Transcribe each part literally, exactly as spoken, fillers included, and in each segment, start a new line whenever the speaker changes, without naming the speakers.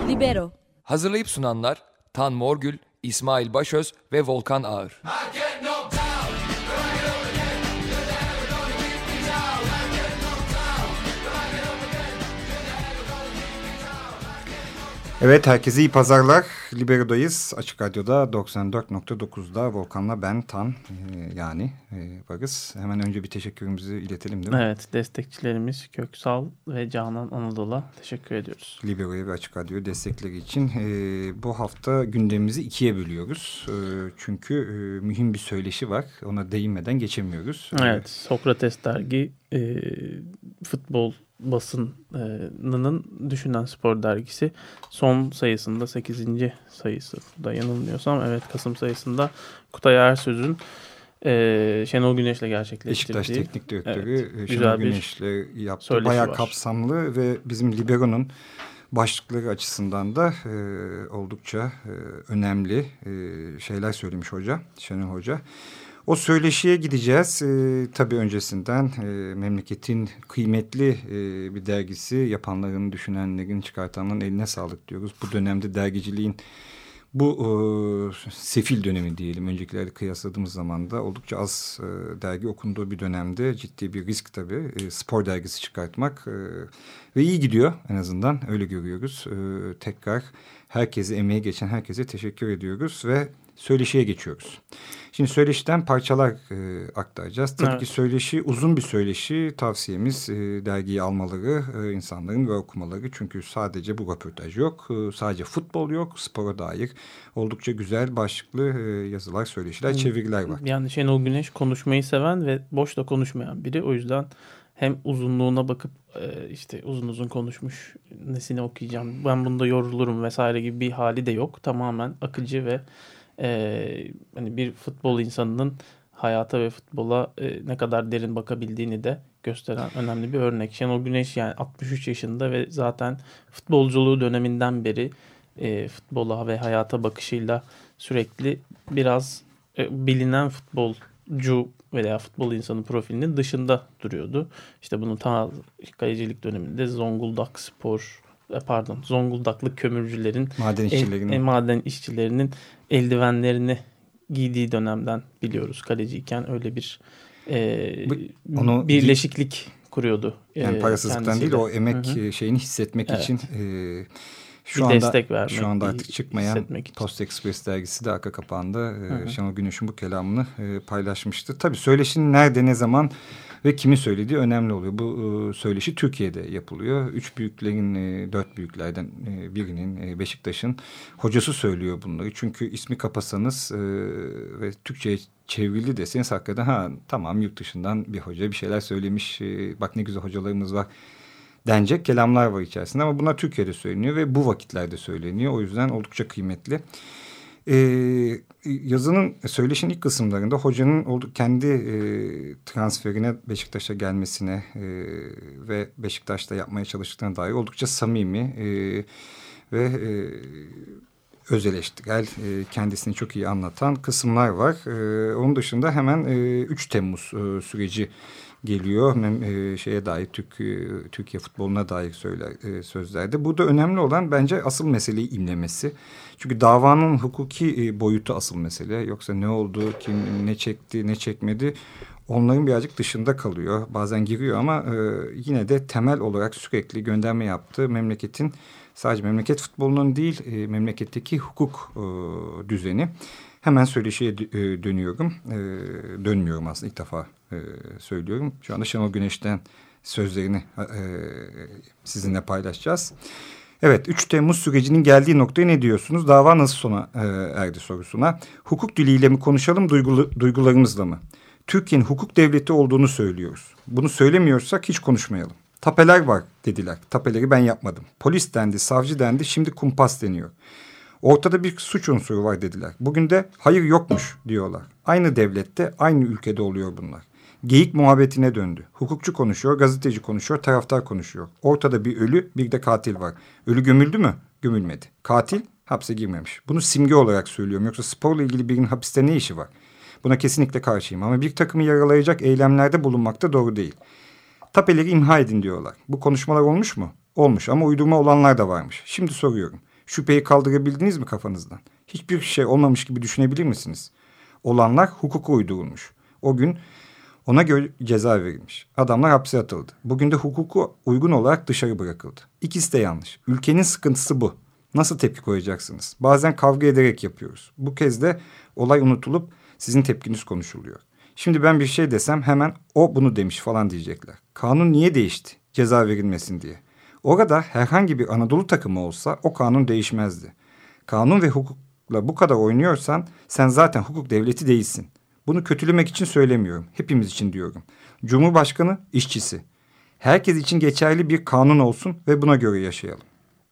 Libero.
Hazırlayıp sunanlar Tan Morgül, İsmail Başöz ve Volkan Ağır.
Evet, herkese iyi pazarlar. Libero'dayız. Açık Radyo'da doksan dört nokta dokuzda Volkan'la ben Tan e, yani e, varız. Hemen önce bir teşekkürümüzü iletelim değil mi?
Evet, destekçilerimiz Köksal ve Canan Anadolu'ya teşekkür ediyoruz.
Libero'ya ve Açık Radyo destekleri için e, bu hafta gündemimizi ikiye bölüyoruz. E, çünkü e, mühim bir söyleşi var. Ona değinmeden geçemiyoruz.
Evet, Sokrates dergi e, futbol basınının Düşünen Spor dergisi son sayısında sekizinci sayısı da yanılmıyorsam evet Kasım sayısında Kutay Ersöz'ün e, Şenol Güneş'le gerçekleştirdiği
Beşiktaş Teknik Direktörü
evet,
Şenol Güneş'le yaptığı bayağı var. Kapsamlı ve bizim Libero'nun başlıkları açısından da e, oldukça e, önemli e, şeyler söylemiş hoca, Şenol Hoca. O söyleşiye gideceğiz. Ee, tabii öncesinden e, memleketin kıymetli e, bir dergisi yapanların, düşünenlerin, çıkartanların eline sağlık diyoruz. Bu dönemde dergiciliğin bu e, sefil dönemi diyelim. Öncekilerle kıyasladığımız zaman da oldukça az e, dergi okunduğu bir dönemde ciddi bir risk tabii. E, spor dergisi çıkartmak e, ve iyi gidiyor en azından öyle görüyoruz. E, tekrar herkese, emeği geçen herkese teşekkür ediyoruz ve söyleşiye geçiyoruz. Şimdi söyleşiden parçalar e, aktaracağız. Tabii evet. ki söyleşi uzun bir söyleşi. Tavsiyemiz e, dergiyi almaları, e, insanların ve okumaları. Çünkü sadece bu röportaj yok. E, sadece futbol yok. Spora dair oldukça güzel başlıklı e, yazılar, söyleşiler, çeviriler var.
Yani Şenol Güneş konuşmayı seven ve boş da konuşmayan biri. O yüzden hem uzunluğuna bakıp e, işte uzun uzun konuşmuş, nesini okuyacağım, ben bunda yorulurum vesaire gibi bir hali de yok. Tamamen akıcı ve Ee, hani bir futbol insanının hayata ve futbola e, ne kadar derin bakabildiğini de gösteren önemli bir örnek. Şenol Güneş yani altmış üç yaşında ve zaten futbolculuğu döneminden beri e, futbola ve hayata bakışıyla sürekli biraz e, bilinen futbolcu veya futbol insanı profilinin dışında duruyordu. İşte bunu ta kalecilik döneminde Zonguldak Spor pardon Zonguldaklı kömürcülerin
maden işçilerinin
el, maden işçilerinin eldivenlerini giydiği dönemden biliyoruz. Kaleciyken öyle bir e, Bu, onu birleşiklik kuruyordu.
Yani parasızlıktan değil, o emek Hı-hı. şeyini hissetmek evet. için e, şu bir anda destek vermek, şu anda artık çıkmayan Post Express dergisi de arka kapağında e, Şenol Güneş'in bu kelamını e, paylaşmıştı. Tabii söyleşinin nerede, ne zaman ve kimin söylediği önemli oluyor. Bu e, söyleşi Türkiye'de yapılıyor. Üç büyüklerin, e, dört büyüklerden e, birinin, e, Beşiktaş'ın hocası söylüyor bunları. Çünkü ismi kapasanız e, ve Türkçe'ye çevrildi deseniz hakikaten ha tamam yurt dışından bir hoca bir şeyler söylemiş. E, bak ne güzel hocalarımız var denecek kelamlar var içerisinde. Ama bunlar Türkiye'de söyleniyor ve bu vakitlerde söyleniyor. O yüzden oldukça kıymetli. Ee, yazının söyleşinin ilk kısımlarında hocanın kendi e, transferine Beşiktaş'a gelmesine e, ve Beşiktaş'ta yapmaya çalıştığına dair oldukça samimi e, ve e, öz eleştirel e, kendisini çok iyi anlatan kısımlar var. E, onun dışında hemen e, üç Temmuz e, süreci geliyor. Hem e, şeye dair Türk, e, Türkiye futboluna dair söyler, e, sözlerde. Burada önemli olan bence asıl meseleyi imlemesi. Çünkü davanın hukuki e, boyutu asıl mesele. Yoksa ne oldu, kim ne çekti, ne çekmedi onların birazcık dışında kalıyor. Bazen giriyor ama e, yine de temel olarak sürekli gönderme yaptığı memleketin sadece memleket futbolunun değil e, memleketteki hukuk e, düzeni. Hemen söyleşiye e, dönüyorum. E, dönmüyorum aslında ilk defa e, söylüyorum. Şu anda Şenol Güneş'ten sözlerini e, sizinle paylaşacağız. Evet, üç Temmuz sürecinin geldiği noktaya ne diyorsunuz? Dava nasıl sona e, erdi sorusuna. Hukuk diliyle mi konuşalım, duygulu, duygularımızla mı? Türkiye'nin hukuk devleti olduğunu söylüyoruz. Bunu söylemiyorsak hiç konuşmayalım. Tapeler var dediler. Tapeleri ben yapmadım. Polis dendi, savcı dendi, şimdi kumpas deniyor. Ortada bir suç unsuru var dediler. Bugün de hayır yokmuş diyorlar. Aynı devlette, aynı ülkede oluyor bunlar. Geyik muhabbetine döndü. Hukukçu konuşuyor, gazeteci konuşuyor, taraftar konuşuyor. Ortada bir ölü, bir de katil var. Ölü gömüldü mü? Gömülmedi. Katil hapse girmemiş. Bunu simge olarak söylüyorum. Yoksa sporla ilgili birinin hapiste ne işi var? Buna kesinlikle karşıyım. Ama bir takımı yaralayacak eylemlerde bulunmak da doğru değil. Tapeleri imha edin diyorlar. Bu konuşmalar olmuş mu? Olmuş ama uydurma olanlar da varmış. Şimdi soruyorum. Şüpheyi kaldırabildiniz mi kafanızdan? Hiçbir şey olmamış gibi düşünebilir misiniz? Olanlar hukuka uydurulmuş. O gün ona göre ceza verilmiş. Adamlar hapse atıldı. Bugün de hukuku uygun olarak dışarı bırakıldı. İkisi de yanlış. Ülkenin sıkıntısı bu. Nasıl tepki koyacaksınız? Bazen kavga ederek yapıyoruz. Bu kez de olay unutulup sizin tepkiniz konuşuluyor. Şimdi ben bir şey desem hemen o bunu demiş falan diyecekler. Kanun niye değişti? Ceza verilmesin diye. Orada herhangi bir Anadolu takımı olsa o kanun değişmezdi. Kanun ve hukukla bu kadar oynuyorsan sen zaten hukuk devleti değilsin. Bunu kötülemek için söylemiyorum. Hepimiz için diyorum. Cumhurbaşkanı işçisi. Herkes için geçerli bir kanun olsun ve buna göre yaşayalım.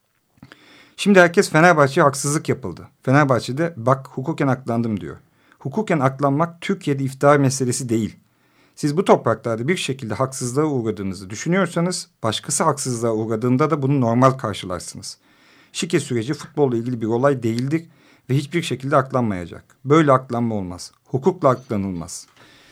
Şimdi herkes Fenerbahçe'ye haksızlık yapıldı. Fenerbahçe'de bak hukuken aklandım diyor. Hukuken aklanmak Türkiye'de iftihar meselesi değil. Siz bu topraklarda bir şekilde haksızlığa uğradığınızı düşünüyorsanız başkası haksızlığa uğradığında da bunu normal karşılarsınız. Şike süreci futbolla ilgili bir olay değildir ve hiçbir şekilde aklanmayacak. Böyle aklanma olmaz. Hukukla aklanılmaz.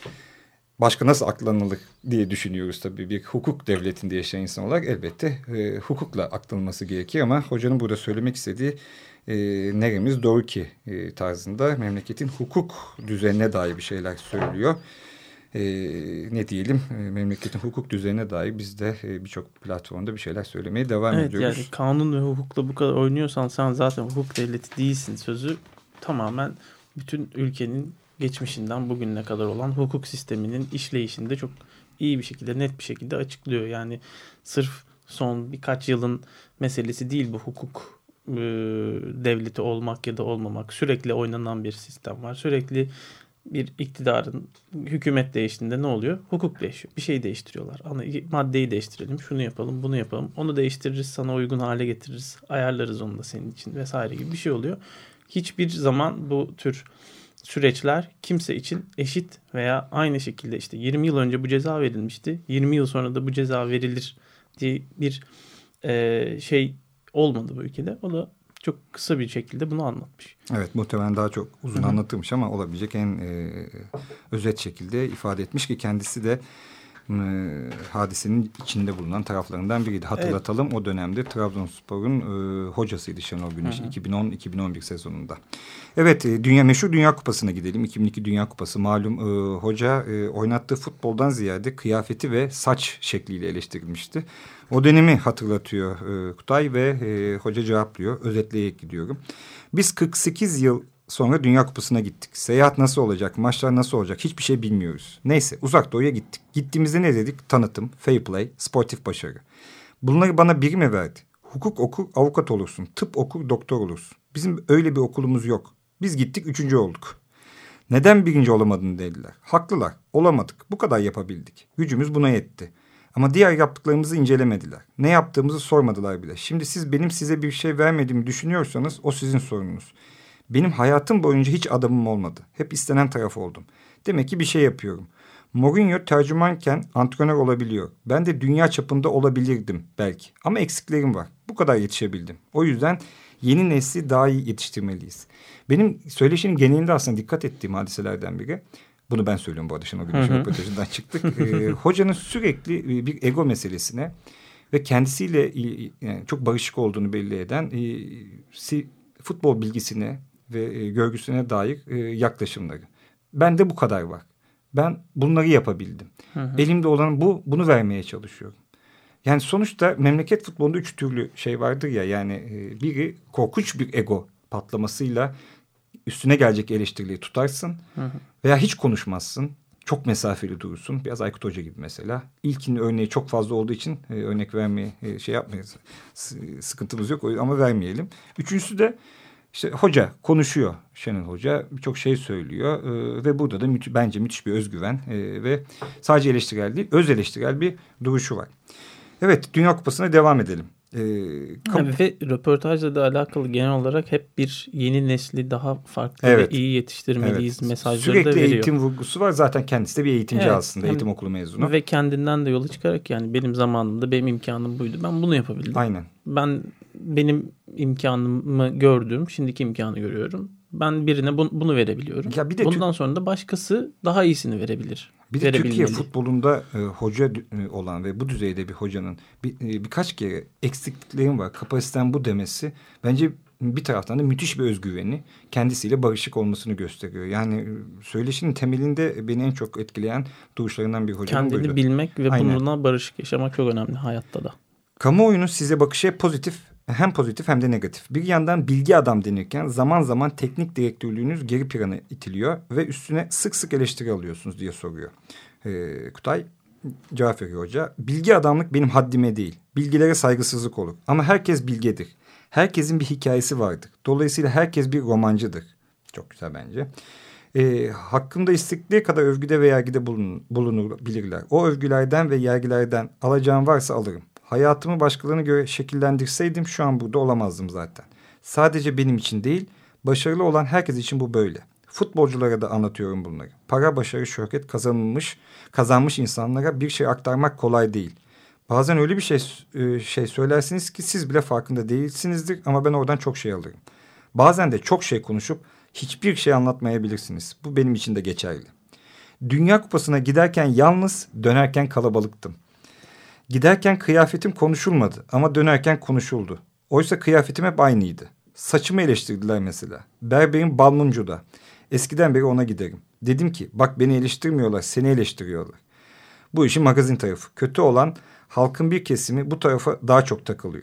Başka nasıl aklanılır diye düşünüyoruz tabii. Bir hukuk devletinde yaşayan insan olarak elbette e, hukukla aklanılması gerekir ama hocanın burada söylemek istediği e, neremiz doğru ki e, tarzında memleketin hukuk düzenine dair bir şeyler söylüyor. E, ne diyelim e, memleketin hukuk düzenine dair biz de e, birçok platformda bir şeyler söylemeye devam
evet,
ediyoruz.
Yani kanun ve hukukla bu kadar oynuyorsan sen zaten hukuk devleti değilsin sözü tamamen bütün ülkenin geçmişinden bugüne kadar olan hukuk sisteminin işleyişinde çok iyi bir şekilde, net bir şekilde açıklıyor. Yani sırf son birkaç yılın meselesi değil bu hukuk e, devleti olmak ya da olmamak. Sürekli oynanan bir sistem var. Sürekli bir iktidarın hükümet değiştiğinde ne oluyor? Hukuk değişiyor. Bir şey değiştiriyorlar. Ana, maddeyi değiştirelim, şunu yapalım, bunu yapalım. Onu değiştiririz, sana uygun hale getiririz. Ayarlarız onu da senin için vesaire gibi bir şey oluyor. Hiçbir zaman bu tür süreçler kimse için eşit veya aynı şekilde işte yirmi yıl önce bu ceza verilmişti. yirmi yıl sonra da bu ceza verilir diye bir e, şey olmadı bu ülkede. O da çok kısa bir şekilde bunu anlatmış.
Evet, muhtemelen daha çok uzun Hı-hı. anlatılmış ama olabilecek en e, özet şekilde ifade etmiş ki kendisi de e, hadisenin içinde bulunan taraflarından biriydi. Hatırlatalım evet. O dönemde Trabzonspor'un e, hocasıydı Şenol Güneş iki bin on iki bin on bir sezonunda. Evet, e, dünya meşhur Dünya Kupası'na gidelim. iki bin iki Dünya Kupası malum e, hoca e, oynattığı futboldan ziyade kıyafeti ve saç şekliyle eleştirilmişti. O dönemi hatırlatıyor e, Kutay ve e, hoca cevaplıyor. Özetleyerek gidiyorum. Biz kırk sekiz yıl sonra Dünya Kupası'na gittik. Seyahat nasıl olacak, maçlar nasıl olacak hiçbir şey bilmiyoruz. Neyse Uzak Doğu'ya gittik. Gittiğimizde ne dedik? Tanıtım, fair play, sportif başarı. Bunları bana biri mi verdi? Hukuk okur, avukat olursun. Tıp okur, doktor olursun. Bizim öyle bir okulumuz yok. Biz gittik, üçüncü olduk. Neden birinci olamadın dediler. Haklılar, olamadık. Bu kadar yapabildik. Gücümüz buna yetti. Ama diğer yaptıklarımızı incelemediler. Ne yaptığımızı sormadılar bile. Şimdi siz benim size bir şey vermediğimi düşünüyorsanız o sizin sorununuz. Benim hayatım boyunca hiç adamım olmadı. Hep istenen taraf oldum. Demek ki bir şey yapıyorum. Mourinho tercümanken antrenör olabiliyor. Ben de dünya çapında olabilirdim belki. Ama eksiklerim var. Bu kadar yetişebildim. O yüzden yeni nesli daha iyi yetiştirmeliyiz. Benim söyleşinin genelinde aslında dikkat ettiğim hadiselerden biri. Bunu ben söylüyorum bu arada. Şenol Güneş'in röportajından çıktık. ee, hocanın sürekli bir ego meselesine ve kendisiyle yani çok barışık olduğunu belli eden e, futbol bilgisine ve e, görgüsüne dair e, yaklaşımları. Bende bu kadar var. Ben bunları yapabildim. Hı hı. Elimde olan bu, bunu vermeye çalışıyorum. Yani sonuçta memleket futbolunda üç türlü şey vardır ya. Yani e, biri korkunç bir ego patlamasıyla üstüne gelecek eleştirileri tutarsın. Hı hı. Veya hiç konuşmazsın. Çok mesafeli durursun. Biraz Aykut Hoca gibi mesela. İlkinin örneği çok fazla olduğu için e, örnek vermeye e, şey yapmayız. S- sıkıntımız yok ama vermeyelim. Üçüncüsü de işte hoca konuşuyor. Şenol Hoca birçok şey söylüyor. E, ve burada da müth- bence müthiş bir özgüven e, ve sadece eleştirel değil, öz eleştirel bir duruşu var. Evet, Dünya Kupası'na devam edelim. Ee,
yani ve röportajla da alakalı genel olarak hep bir yeni nesli daha farklı evet. ve iyi yetiştirmeliyiz evet. mesajları
Sürekli
da veriyor.
Sürekli eğitim vurgusu var. Zaten kendisi de bir eğitimci evet. aslında. Hem, eğitim okulu mezunu.
Ve kendinden de yola çıkarak yani benim zamanımda benim imkanım buydu. Ben bunu yapabildim.
Aynen.
Ben benim imkanımı gördüm. Şimdiki imkanı görüyorum. Ben birine bu, bunu verebiliyorum. Ya bir de Bundan sonra da başkası daha iyisini verebilir.
Bir de Türkiye futbolunda e, hoca e, olan ve bu düzeyde bir hocanın bir, e, birkaç kere eksikliklerim var, kapasiten bu demesi bence bir taraftan da müthiş bir özgüveni, kendisiyle barışık olmasını gösteriyor. Yani söyleşinin temelinde beni en çok etkileyen duruşlarından bir hocam
Kendini
buydu.
Kendini bilmek ve
Aynen.
bununla barışık yaşamak çok önemli hayatta da.
Kamuoyunun size bakışı pozitif, hem pozitif hem de negatif. Bir yandan bilgi adam denirken zaman zaman teknik direktörlüğünüz geri plana itiliyor ve üstüne sık sık eleştiri alıyorsunuz diye soruyor. Ee, Kutay cevap veriyor hoca. Bilgi adamlık benim haddime değil. Bilgilere saygısızlık olur. Ama herkes bilgedir. Herkesin bir hikayesi vardır. Dolayısıyla herkes bir romancıdır. Çok güzel bence. Ee, hakkında istedikleri kadar övgüde ve yergide bulun, bulunabilirler. O övgülerden ve yergilerden alacağım varsa alırım. Hayatımı başkalarına göre şekillendirseydim şu an burada olamazdım zaten. Sadece benim için değil, başarılı olan herkes için bu böyle. Futbolculara da anlatıyorum bunları. Para, başarı, şöhret kazanılmış, kazanmış insanlara bir şey aktarmak kolay değil. Bazen öyle bir şey şey söylersiniz ki siz bile farkında değilsinizdir ama ben oradan çok şey alırım. Bazen de çok şey konuşup hiçbir şey anlatmayabilirsiniz. Bu benim için de geçerli. Dünya Kupası'na giderken yalnız, dönerken kalabalıktım. Giderken kıyafetim konuşulmadı ama dönerken konuşuldu. Oysa kıyafetim hep aynıydı. Saçımı eleştirdiler mesela. Berberim Balmuncu'da. Eskiden beri ona giderim. Dedim ki bak beni eleştirmiyorlar, seni eleştiriyorlar. Bu işin magazin tarafı. Kötü olan halkın bir kesimi bu tarafa daha çok takılıyor.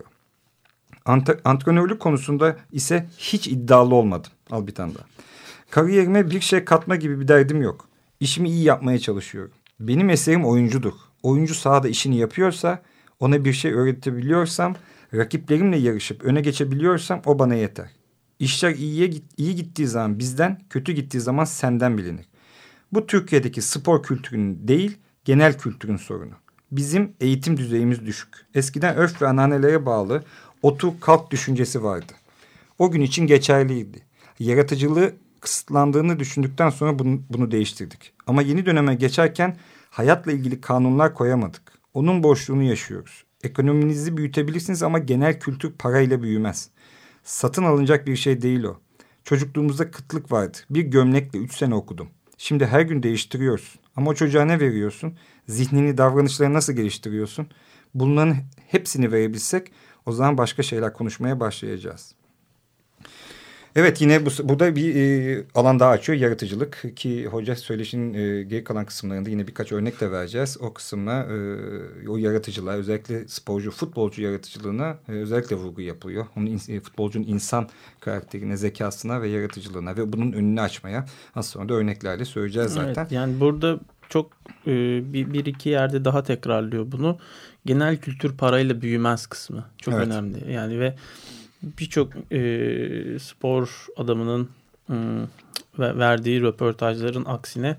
Ant- antrenörlük konusunda ise hiç iddialı olmadım. Al bir tane daha. Kariyerime bir şey katma gibi bir derdim yok. İşimi iyi yapmaya çalışıyorum. Benim eserim oyuncudur. Oyuncu sahada işini yapıyorsa, ona bir şey öğretebiliyorsam, rakiplerimle yarışıp öne geçebiliyorsam o bana yeter. İşler iyiye iyi gittiği zaman bizden, kötü gittiği zaman senden bilinir. Bu Türkiye'deki spor kültürünün değil, genel kültürün sorunu. Bizim eğitim düzeyimiz düşük. Eskiden örf ve anneannelere bağlı otur kalk düşüncesi vardı. O gün için geçerliydi. Yaratıcılığı kısıtlandığını düşündükten sonra bunu, bunu değiştirdik. Ama yeni döneme geçerken hayatla ilgili kanunlar koyamadık. Onun boşluğunu yaşıyoruz. Ekonominizi büyütebilirsiniz ama genel kültür parayla büyümez. Satın alınacak bir şey değil o. Çocukluğumuzda kıtlık vardı. Bir gömlekle üç sene okudum. Şimdi her gün değiştiriyorsun. Ama o çocuğa ne veriyorsun? Zihnini, davranışlarını nasıl geliştiriyorsun? Bunların hepsini verebilsek o zaman başka şeyler konuşmaya başlayacağız. Evet, yine bu, burada bir e, alan daha açıyor, yaratıcılık, ki hoca söyleşinin e, geri kalan kısımlarında yine birkaç örnek de vereceğiz. O kısımda e, o yaratıcılığa, özellikle sporcu, futbolcu yaratıcılığına e, özellikle vurgu yapılıyor. Onun e, futbolcunun insan karakterine, zekasına ve yaratıcılığına ve bunun önünü açmaya az sonra da örneklerle söyleyeceğiz zaten.
Evet, yani burada çok e, bir, bir iki yerde daha tekrarlıyor bunu. Genel kültür parayla büyümez kısmı çok evet. önemli. Yani ve birçok e, spor adamının e, verdiği röportajların aksine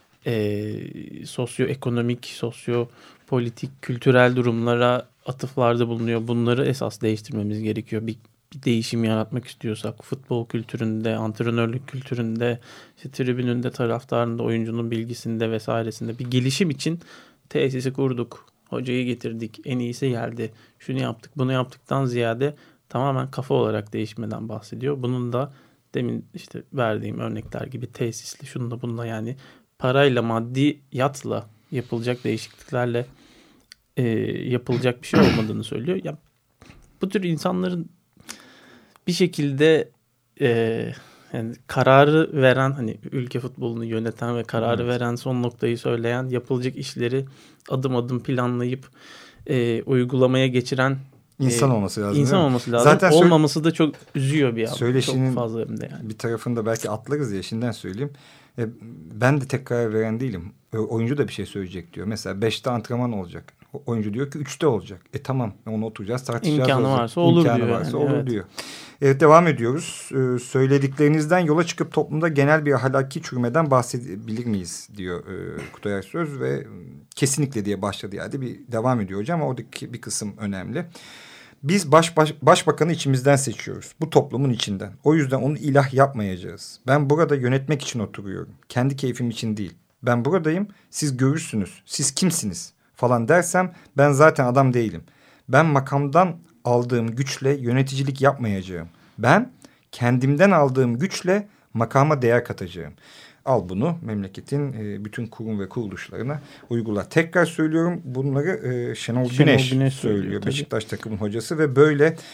e, sosyoekonomik, sosyopolitik, kültürel durumlara atıflarda bulunuyor. Bunları esas değiştirmemiz gerekiyor. Bir, bir değişim yaratmak istiyorsak futbol kültüründe, antrenörlük kültüründe, işte tribününde, taraftarında, oyuncunun bilgisinde vesairesinde bir gelişim için tesisi kurduk. Hocayı getirdik, en iyisi geldi. Şunu yaptık, bunu yaptıktan ziyade tamamen kafa olarak değişmeden bahsediyor. Bunun da demin işte verdiğim örnekler gibi tesisli, şununla bununla, yani parayla, maddiyatla yapılacak değişikliklerle e, yapılacak bir şey olmadığını söylüyor. Ya bu tür insanların bir şekilde e, yani kararı veren, hani ülke futbolunu yöneten ve kararı evet. veren, son noktayı söyleyen, yapılacak işleri adım adım planlayıp e, uygulamaya geçiren
İnsan olması lazım.
İnsan olması lazım. Zaten olmaması da çok üzüyor bir adam. Çok fazla hem de yani.
Bir tarafında belki atlarız ya, şimdiden söyleyeyim. E, ben de tek karar veren değilim. E, oyuncu da bir şey söyleyecek diyor. Mesela beşte antrenman olacak. O, oyuncu diyor ki üçte olacak. E tamam, onu oturacağız, tartışacağız.
İmkanı olacak. varsa olur
İmkanı
diyor.
varsa
yani,
olur
evet.
diyor. Evet, devam ediyoruz. Ee, söylediklerinizden yola çıkıp toplumda genel bir ahlaki çürümeden bahsedebilir miyiz diyor e, Kutay Ersöz ve kesinlikle diye başladı yani, bir devam ediyor hocam, ama oradaki bir kısım önemli. Biz baş, baş, başbakanı içimizden seçiyoruz. Bu toplumun içinden. O yüzden onu ilah yapmayacağız. Ben burada yönetmek için oturuyorum. Kendi keyfim için değil. Ben buradayım, siz görürsünüz. Siz kimsiniz falan dersem ben zaten adam değilim. Ben makamdan aldığım güçle yöneticilik yapmayacağım. Ben kendimden aldığım güçle makama değer katacağım. Al bunu memleketin e, bütün kurum ve kuruluşlarına uygula. Tekrar söylüyorum, bunları e, Şenol, Şenol Güneş, Güneş söylüyor. Tabii. Beşiktaş takımın hocası ve böyle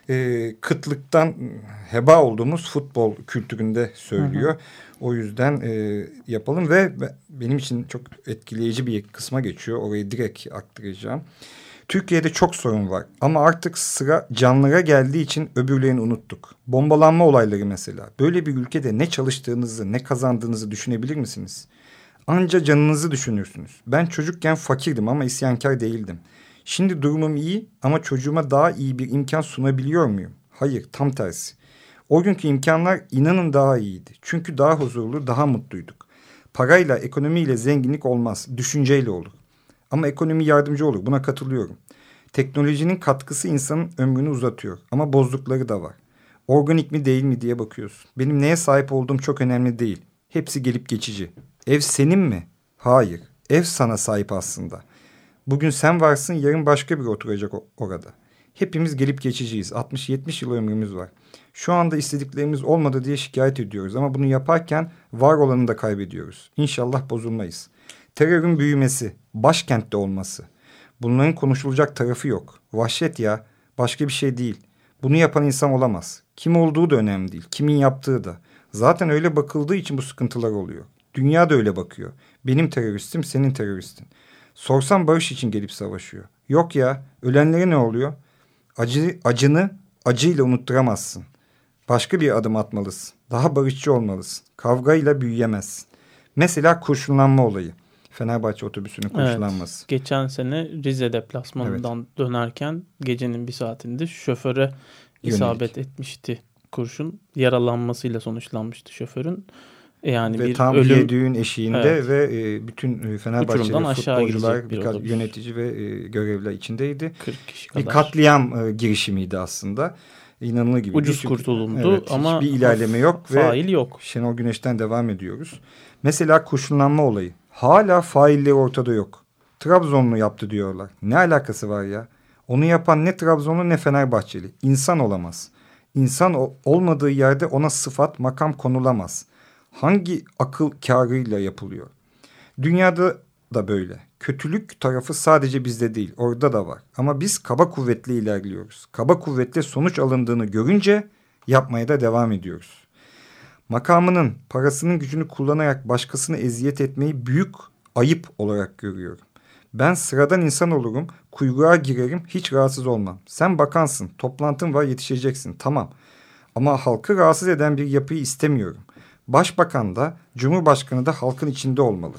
e, kıtlıktan heba olduğumuz futbol kültüründe söylüyor. Hı hı. O yüzden e, yapalım ve benim için çok etkileyici bir kısma geçiyor. Orayı direkt aktaracağım. Türkiye'de çok sorun var ama artık sıra canlılara geldiği için öbürlerini unuttuk. Bombalanma olayları mesela. Böyle bir ülkede ne çalıştığınızı, ne kazandığınızı düşünebilir misiniz? Anca canınızı düşünürsünüz. Ben çocukken fakirdim ama isyankar değildim. Şimdi durumum iyi ama çocuğuma daha iyi bir imkan sunabiliyor muyum? Hayır, tam tersi. O günkü imkanlar inanın daha iyiydi. Çünkü daha huzurlu, daha mutluyduk. Parayla, ekonomiyle zenginlik olmaz, düşünceyle olur. Ama ekonomi yardımcı olur, buna katılıyorum. Teknolojinin katkısı insanın ömrünü uzatıyor ama bozdukları da var. Organik mi değil mi diye bakıyorsun. Benim neye sahip olduğum çok önemli değil. Hepsi gelip geçici. Ev senin mi? Hayır. Ev sana sahip aslında. Bugün sen varsın, yarın başka biri oturacak orada. Hepimiz gelip geçiciyiz. altmış yetmiş yıl ömrümüz var. Şu anda istediklerimiz olmadı diye şikayet ediyoruz ama bunu yaparken var olanı da kaybediyoruz. İnşallah bozulmayız. Terörün büyümesi, başkentte olması. Bunların konuşulacak tarafı yok. Vahşet ya, başka bir şey değil. Bunu yapan insan olamaz. Kim olduğu da önemli değil, kimin yaptığı da. Zaten öyle bakıldığı için bu sıkıntılar oluyor. Dünya da öyle bakıyor. Benim teröristim, senin teröristin. Sorsam barış için gelip savaşıyor. Yok ya, ölenlere ne oluyor? Acı, acını acıyla unutturamazsın. Başka bir adım atmalısın. Daha barışçı olmalısın. Kavgayla büyüyemezsin. Mesela kurşunlanma olayı. Fenerbahçe otobüsünün kurşunlanması.
Evet, geçen sene Rize deplasmanından evet. dönerken gecenin bir saatinde şoföre isabet Yönelik. etmişti kurşun. Yaralanmasıyla sonuçlanmıştı şoförün. Yani
ve
bir
tam
ölüm
yediğin eşiğinde evet. ve e, bütün Fenerbahçeli futbolcular, bir birkaç yönetici ve e, görevliler içindeydi.
kırk kişi kadar.
Bir katliam e, girişimiydi aslında. İnanılır gibi.
Ucuz
Çünkü,
kurtulundu
evet,
ama
hiçbir ilerleme yok
fail
ve
yok.
Şenol Güneş'ten devam ediyoruz. Mesela kurşunlanma olayı. Hala failleri ortada yok. Trabzonlu yaptı diyorlar. Ne alakası var ya? Onu yapan ne Trabzonlu ne Fenerbahçeli. İnsan olamaz. İnsan olmadığı yerde ona sıfat, makam konulamaz. Hangi akıl kârıyla yapılıyor? Dünyada da böyle. Kötülük tarafı sadece bizde değil, orada da var. Ama biz kaba kuvvetle ilerliyoruz. Kaba kuvvetle sonuç alındığını görünce yapmaya da devam ediyoruz. Makamının, parasının gücünü kullanarak başkasını eziyet etmeyi büyük ayıp olarak görüyorum. Ben sıradan insan olurum, kuyruğa girerim, hiç rahatsız olmam. Sen bakansın, toplantın var, yetişeceksin, tamam. Ama halkı rahatsız eden bir yapıyı istemiyorum. Başbakan da, Cumhurbaşkanı da halkın içinde olmalı.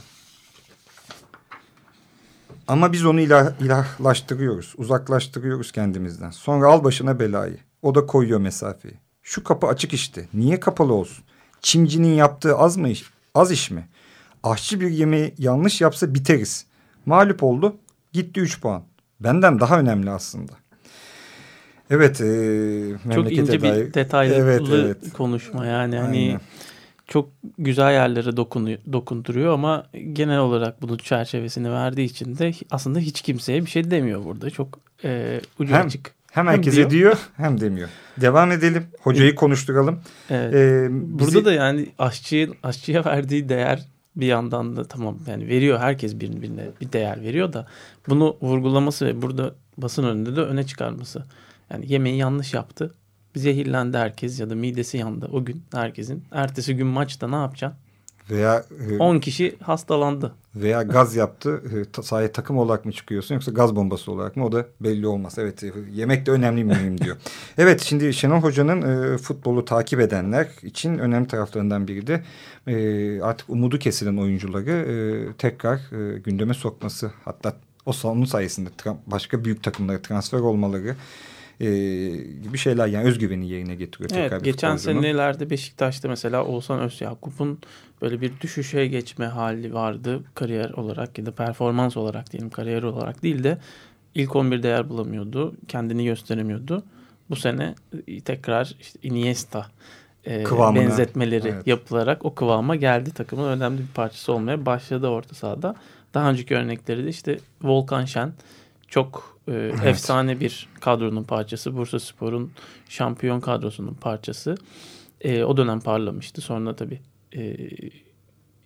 Ama biz onu ilah, ilahlaştırıyoruz, uzaklaştırıyoruz kendimizden. Sonra al başına belayı. O da koyuyor mesafeyi. Şu kapı açık işte. Niye kapalı olsun? Çimcinin yaptığı az mı iş? Az iş mi? Aşçı bir yemeği yanlış yapsa biteriz. Mağlup oldu, gitti üç puan. Benden daha önemli aslında. Evet. E,
çok ince dair... bir detaylı evet, evet. konuşma yani. Hani aynen. Çok güzel yerlere dokunuyor, dokunduruyor ama genel olarak bunun çerçevesini verdiği için de aslında hiç kimseye bir şey demiyor burada. Çok e, ucu
hem,
açık.
Hem herkese diyor. diyor hem demiyor. Devam edelim. Hocayı konuşturalım.
Evet. Ee, bizi... Burada da yani aşçıya, aşçıya verdiği değer bir yandan da tamam yani veriyor. Herkes birbirine bir değer veriyor da bunu vurgulaması ve burada basın önünde de öne çıkarması. Yani yemeği yanlış yaptı. Zehirlendi herkes ya da midesi yandı o gün herkesin. Ertesi gün maçta ne yapacaksın?
Veya
on e, kişi hastalandı.
Veya gaz yaptı. E, sahaya takım olarak mı çıkıyorsun yoksa gaz bombası olarak mı? O da belli olmaz. Evet, e, yemek de önemli mühim diyor. Evet, şimdi Şenol Hoca'nın e, futbolu takip edenler için önemli taraflarından biri de e, artık umudu kesilen oyuncuları e, tekrar e, gündeme sokması. Hatta o onun sayesinde başka büyük takımlara transfer olmaları Ee, gibi şeyler, yani özgüveni yerine getiriyor.
Evet,
tekrar
geçen senelerde Beşiktaş'ta mesela Oğuzhan Özyakup'un böyle bir düşüşe geçme hali vardı kariyer olarak ya da performans olarak diyelim, kariyer olarak değil de ilk on birde yer bulamıyordu, kendini gösteremiyordu. Bu sene tekrar işte Iniesta e, benzetmeleri evet. yapılarak o kıvama geldi, takımın önemli bir parçası olmaya başladı orta sahada. Daha önceki örnekleri de işte Volkan Şen çok e, evet. efsane bir kadronun parçası. Bursaspor'un şampiyon kadrosunun parçası. E, o dönem parlamıştı. Sonra tabii e,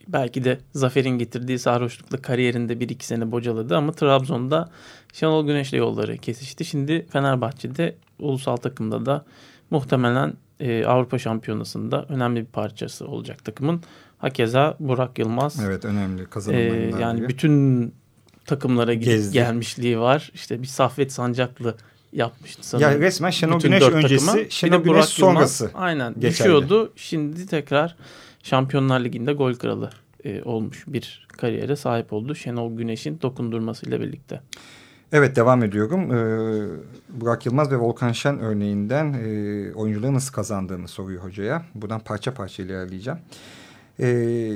belki de zaferin getirdiği sarhoşlukla kariyerinde bir iki sene bocaladı ama Trabzon'da Şenol Güneş'le yolları kesişti. Şimdi Fenerbahçe'de ulusal takımda da muhtemelen e, Avrupa Şampiyonası'nda önemli bir parçası olacak takımın. Hakeza Burak Yılmaz.
Evet, önemli kazanımlarından
e, Yani
gibi.
bütün takımlara gidip gelmişliği var. İşte bir Saffet Sancaklı yapmıştı sanırım.
Ya resmen Şenol Güneş öncesi, takıma. Şenol Güneş sonrası.
Yılmaz, aynen geçerli. Düşüyordu. Şimdi tekrar Şampiyonlar Ligi'nde gol kralı e, olmuş bir kariyere sahip oldu. Şenol Güneş'in dokundurmasıyla birlikte.
Evet, devam ediyorum. Ee, Burak Yılmaz ve Volkan Şen örneğinden e, oyuncuları nasıl kazandığını soruyor hocaya. Buradan parça parça ilerleyeceğim. Ee,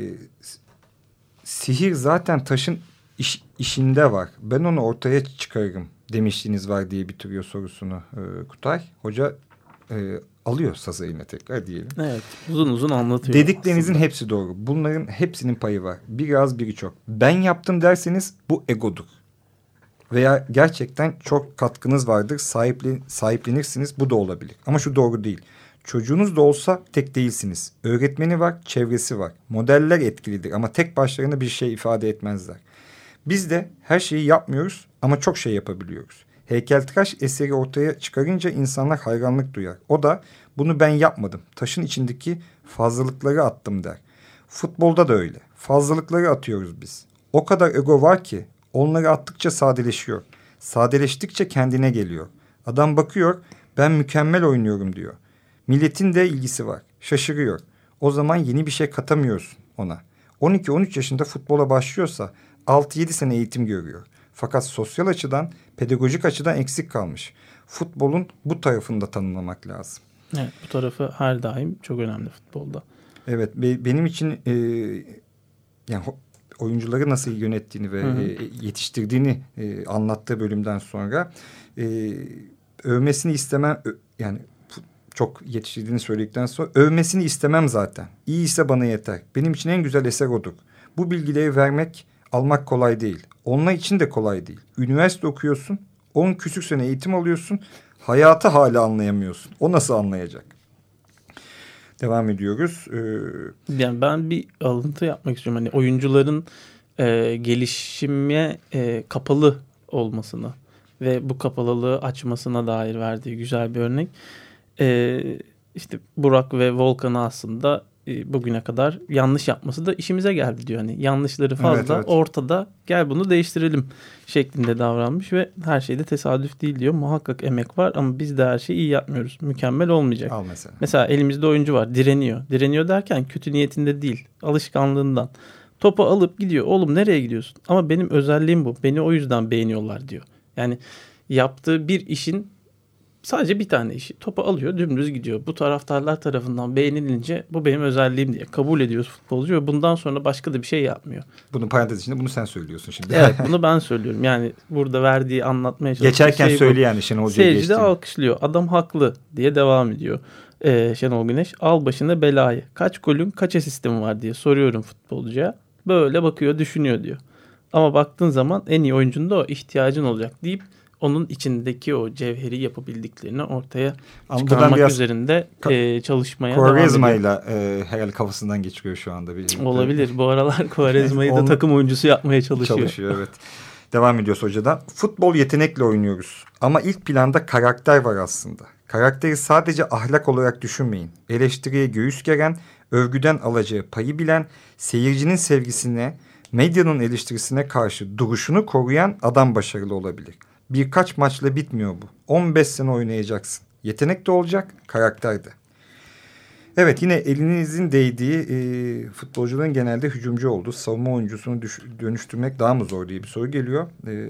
sihir zaten taşın iş, işinde var. Ben onu ortaya çıkarırım demiştiniz var diye bitiriyor sorusunu e, Kutay. Hoca e, alıyor sazı eline tekrar diyelim.
Evet, uzun uzun anlatıyor.
Dediklerinizin aslında hepsi doğru. Bunların hepsinin payı var. Biri az biri çok. Ben yaptım derseniz bu egodur. Veya gerçekten çok katkınız vardır, sahiplen, sahiplenirsiniz, bu da olabilir. Ama şu doğru değil. Çocuğunuz da olsa tek değilsiniz. Öğretmeni var, çevresi var. Modeller etkilidir ama tek başlarına bir şey ifade etmezler. Biz de her şeyi yapmıyoruz ama çok şey yapabiliyoruz. Heykeltıraş eseri ortaya çıkarınca insanlar hayranlık duyar. O da bunu ben yapmadım, taşın içindeki fazlalıkları attım der. Futbolda da öyle. Fazlalıkları atıyoruz biz. O kadar ego var ki onları attıkça sadeleşiyor. Sadeleştikçe kendine geliyor. Adam bakıyor, ben mükemmel oynuyorum diyor. Milletin de ilgisi var. Şaşırıyor. O zaman yeni bir şey katamıyorsun ona. on iki on üç yaşında futbola başlıyorsa altı yedi sene eğitim görüyor. Fakat sosyal açıdan, pedagojik açıdan eksik kalmış. Futbolun bu tarafını da tanımlamak lazım.
Evet, bu tarafı her daim çok önemli futbolda.
Evet, be, benim için e, yani oyuncuları nasıl yönettiğini ve hı hı. E, yetiştirdiğini e, anlattığı bölümden sonra e, övmesini istemem, ö, yani çok yetiştirdiğini söyledikten sonra övmesini istemem zaten. İyi ise bana yeter. Benim için en güzel eser odur. Bu bilgileri vermek, almak kolay değil. Onlar için de kolay değil. Üniversite okuyorsun, on küsür sene eğitim alıyorsun, hayatı hala anlayamıyorsun. O nasıl anlayacak? Devam ediyoruz.
Ee... Yani ben bir alıntı yapmak istiyorum. Hani oyuncuların e, gelişime e, kapalı olmasını ve bu kapalılığı açmasına dair verdiği güzel bir örnek. E, işte Burak ve Volkan'ı aslında e, bugüne kadar yanlış yapması da işimize geldi diyor. Hani yanlışları fazla, evet, evet. ortada, gel bunu değiştirelim şeklinde davranmış ve her şeyde tesadüf değil diyor. Muhakkak emek var ama biz de her şeyi iyi yapmıyoruz. Mükemmel olmayacak.
Al mesela.
Mesela elimizde oyuncu var, direniyor. Direniyor derken kötü niyetinde değil, alışkanlığından. Topu alıp gidiyor. Oğlum nereye gidiyorsun? Ama benim özelliğim bu. Beni o yüzden beğeniyorlar diyor. Yani yaptığı bir işin sadece bir tane işi. Topu alıyor, dümdüz gidiyor. Bu taraftarlar tarafından beğenilince bu benim özelliğim diye kabul ediyoruz futbolcu ve bundan sonra başka da bir şey yapmıyor.
Bunun parantez içinde bunu sen söylüyorsun şimdi.
Evet, bunu ben söylüyorum. Yani burada verdiği, anlatmaya çalıştığı
geçerken
şey
söyle yani Şenol Hoca'yı
seyirci
geçtiğini.
de alkışlıyor. Adam haklı diye devam ediyor. Ee, Şenol Güneş, al başına belayı. Kaç golün kaç asistin var diye soruyorum futbolcuya. Böyle bakıyor, düşünüyor diyor. Ama baktığın zaman en iyi oyuncun da o, ihtiyacın olacak deyip onun içindeki o cevheri yapabildiklerini ortaya çıkarmak üzerinde e, çalışmaya devam ediyor.
Quaresma'yla e, herhalde kafasından geçiriyor şu anda. Bir,
olabilir. Bu aralar Quaresma'yı da takım oyuncusu yapmaya çalışıyor.
Çalışıyor, evet. Devam ediyoruz hocadan. Futbol yetenekle oynuyoruz. Ama ilk planda karakter var aslında. Karakteri sadece ahlak olarak düşünmeyin. Eleştiriye göğüs geren, övgüden alacağı payı bilen, seyircinin sevgisine, medyanın eleştirisine karşı duruşunu koruyan adam başarılı olabilir. Birkaç maçla bitmiyor bu. on beş sene oynayacaksın. Yetenek de olacak, karakter de. Evet, yine elinizin değdiği e, futbolcuların genelde hücumcu olduğu, savunma oyuncusunu düş, dönüştürmek daha mı zor diye bir soru geliyor. E,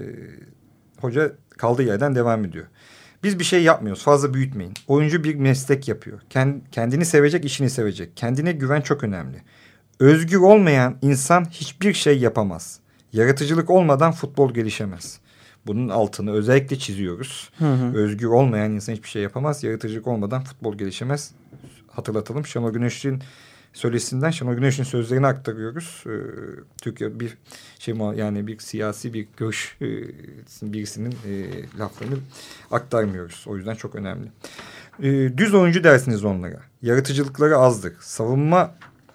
hoca kaldığı yerden devam ediyor. Biz bir şey yapmıyoruz, fazla büyütmeyin. Oyuncu bir meslek yapıyor. Kend, kendini sevecek, işini sevecek. Kendine güven çok önemli. Özgür olmayan insan hiçbir şey yapamaz. Yaratıcılık olmadan futbol gelişemez. Bunun altını özellikle çiziyoruz. Hı hı. Özgür olmayan insan hiçbir şey yapamaz. Yaratıcılık olmadan futbol gelişemez. Hatırlatalım. Şenol Güneş'in söylesinden Şenol Güneş'in sözlerini aktarıyoruz. Ee, Türkiye bir şey yani bir siyasi bir görüş e, birisinin e, laflarını aktarmıyoruz. O yüzden çok önemli. E, düz oyuncu dersiniz onlara. Yaratıcılıkları azdır. Savunma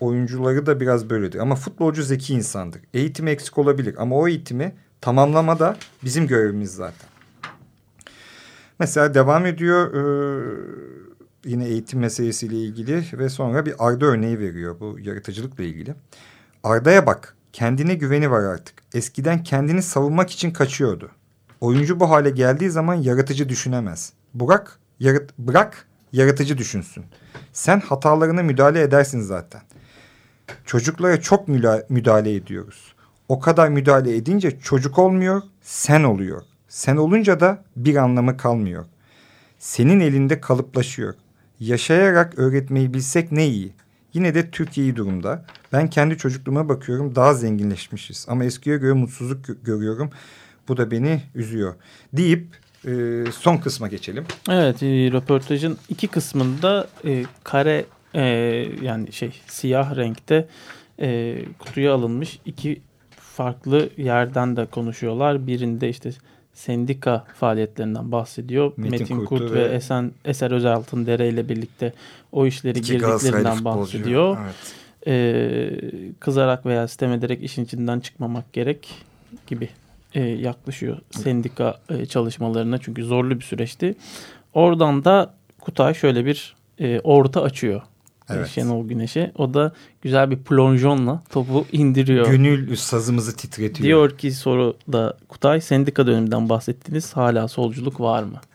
oyuncuları da biraz böyledir. Ama futbolcu zeki insandır. Eğitimi eksik olabilir ama o eğitimi tamamlama da bizim görevimiz zaten. Mesela devam ediyor e, yine eğitim meselesiyle ilgili ve sonra bir Arda örneği veriyor bu yaratıcılıkla ilgili. Arda'ya bak, kendine güveni var artık. Eskiden kendini savunmak için kaçıyordu. Oyuncu bu hale geldiği zaman yaratıcı düşünemez. Bırak, yarat bırak yaratıcı düşünsün. Sen hatalarına müdahale edersin zaten. Çocuklara çok müdahale ediyoruz. O kadar müdahale edince çocuk olmuyor, sen oluyor. Sen olunca da bir anlamı kalmıyor. Senin elinde kalıplaşıyor. Yaşayarak öğretmeyi bilsek ne iyi. Yine de Türkiye iyi durumda. Ben kendi çocukluğuma bakıyorum, daha zenginleşmişiz. Ama eskiye göre mutsuzluk gö- görüyorum. Bu da beni üzüyor. Deyip e, son kısma geçelim.
Evet, e, röportajın iki kısmında e, kare e, yani şey siyah renkte e, kutuya alınmış iki farklı yerden de konuşuyorlar. Birinde işte sendika faaliyetlerinden bahsediyor. Metin, Metin Kurt ve, ve Esen, Eser Özaltındere ile birlikte o işleri girdiklerinden bahsediyor. Evet. Ee, kızarak veya sitem ederek işin içinden çıkmamak gerek gibi e, yaklaşıyor sendika e, çalışmalarına. Çünkü zorlu bir süreçti. Oradan da Kutay şöyle bir e, orta açıyor. Evet. Şenol Güneş'e. O da güzel bir plonjonla topu indiriyor.
Gönül sazımızı titretiyor.
Diyor ki soruda Kutay, sendika döneminden bahsettiniz. Hala solculuk var mı?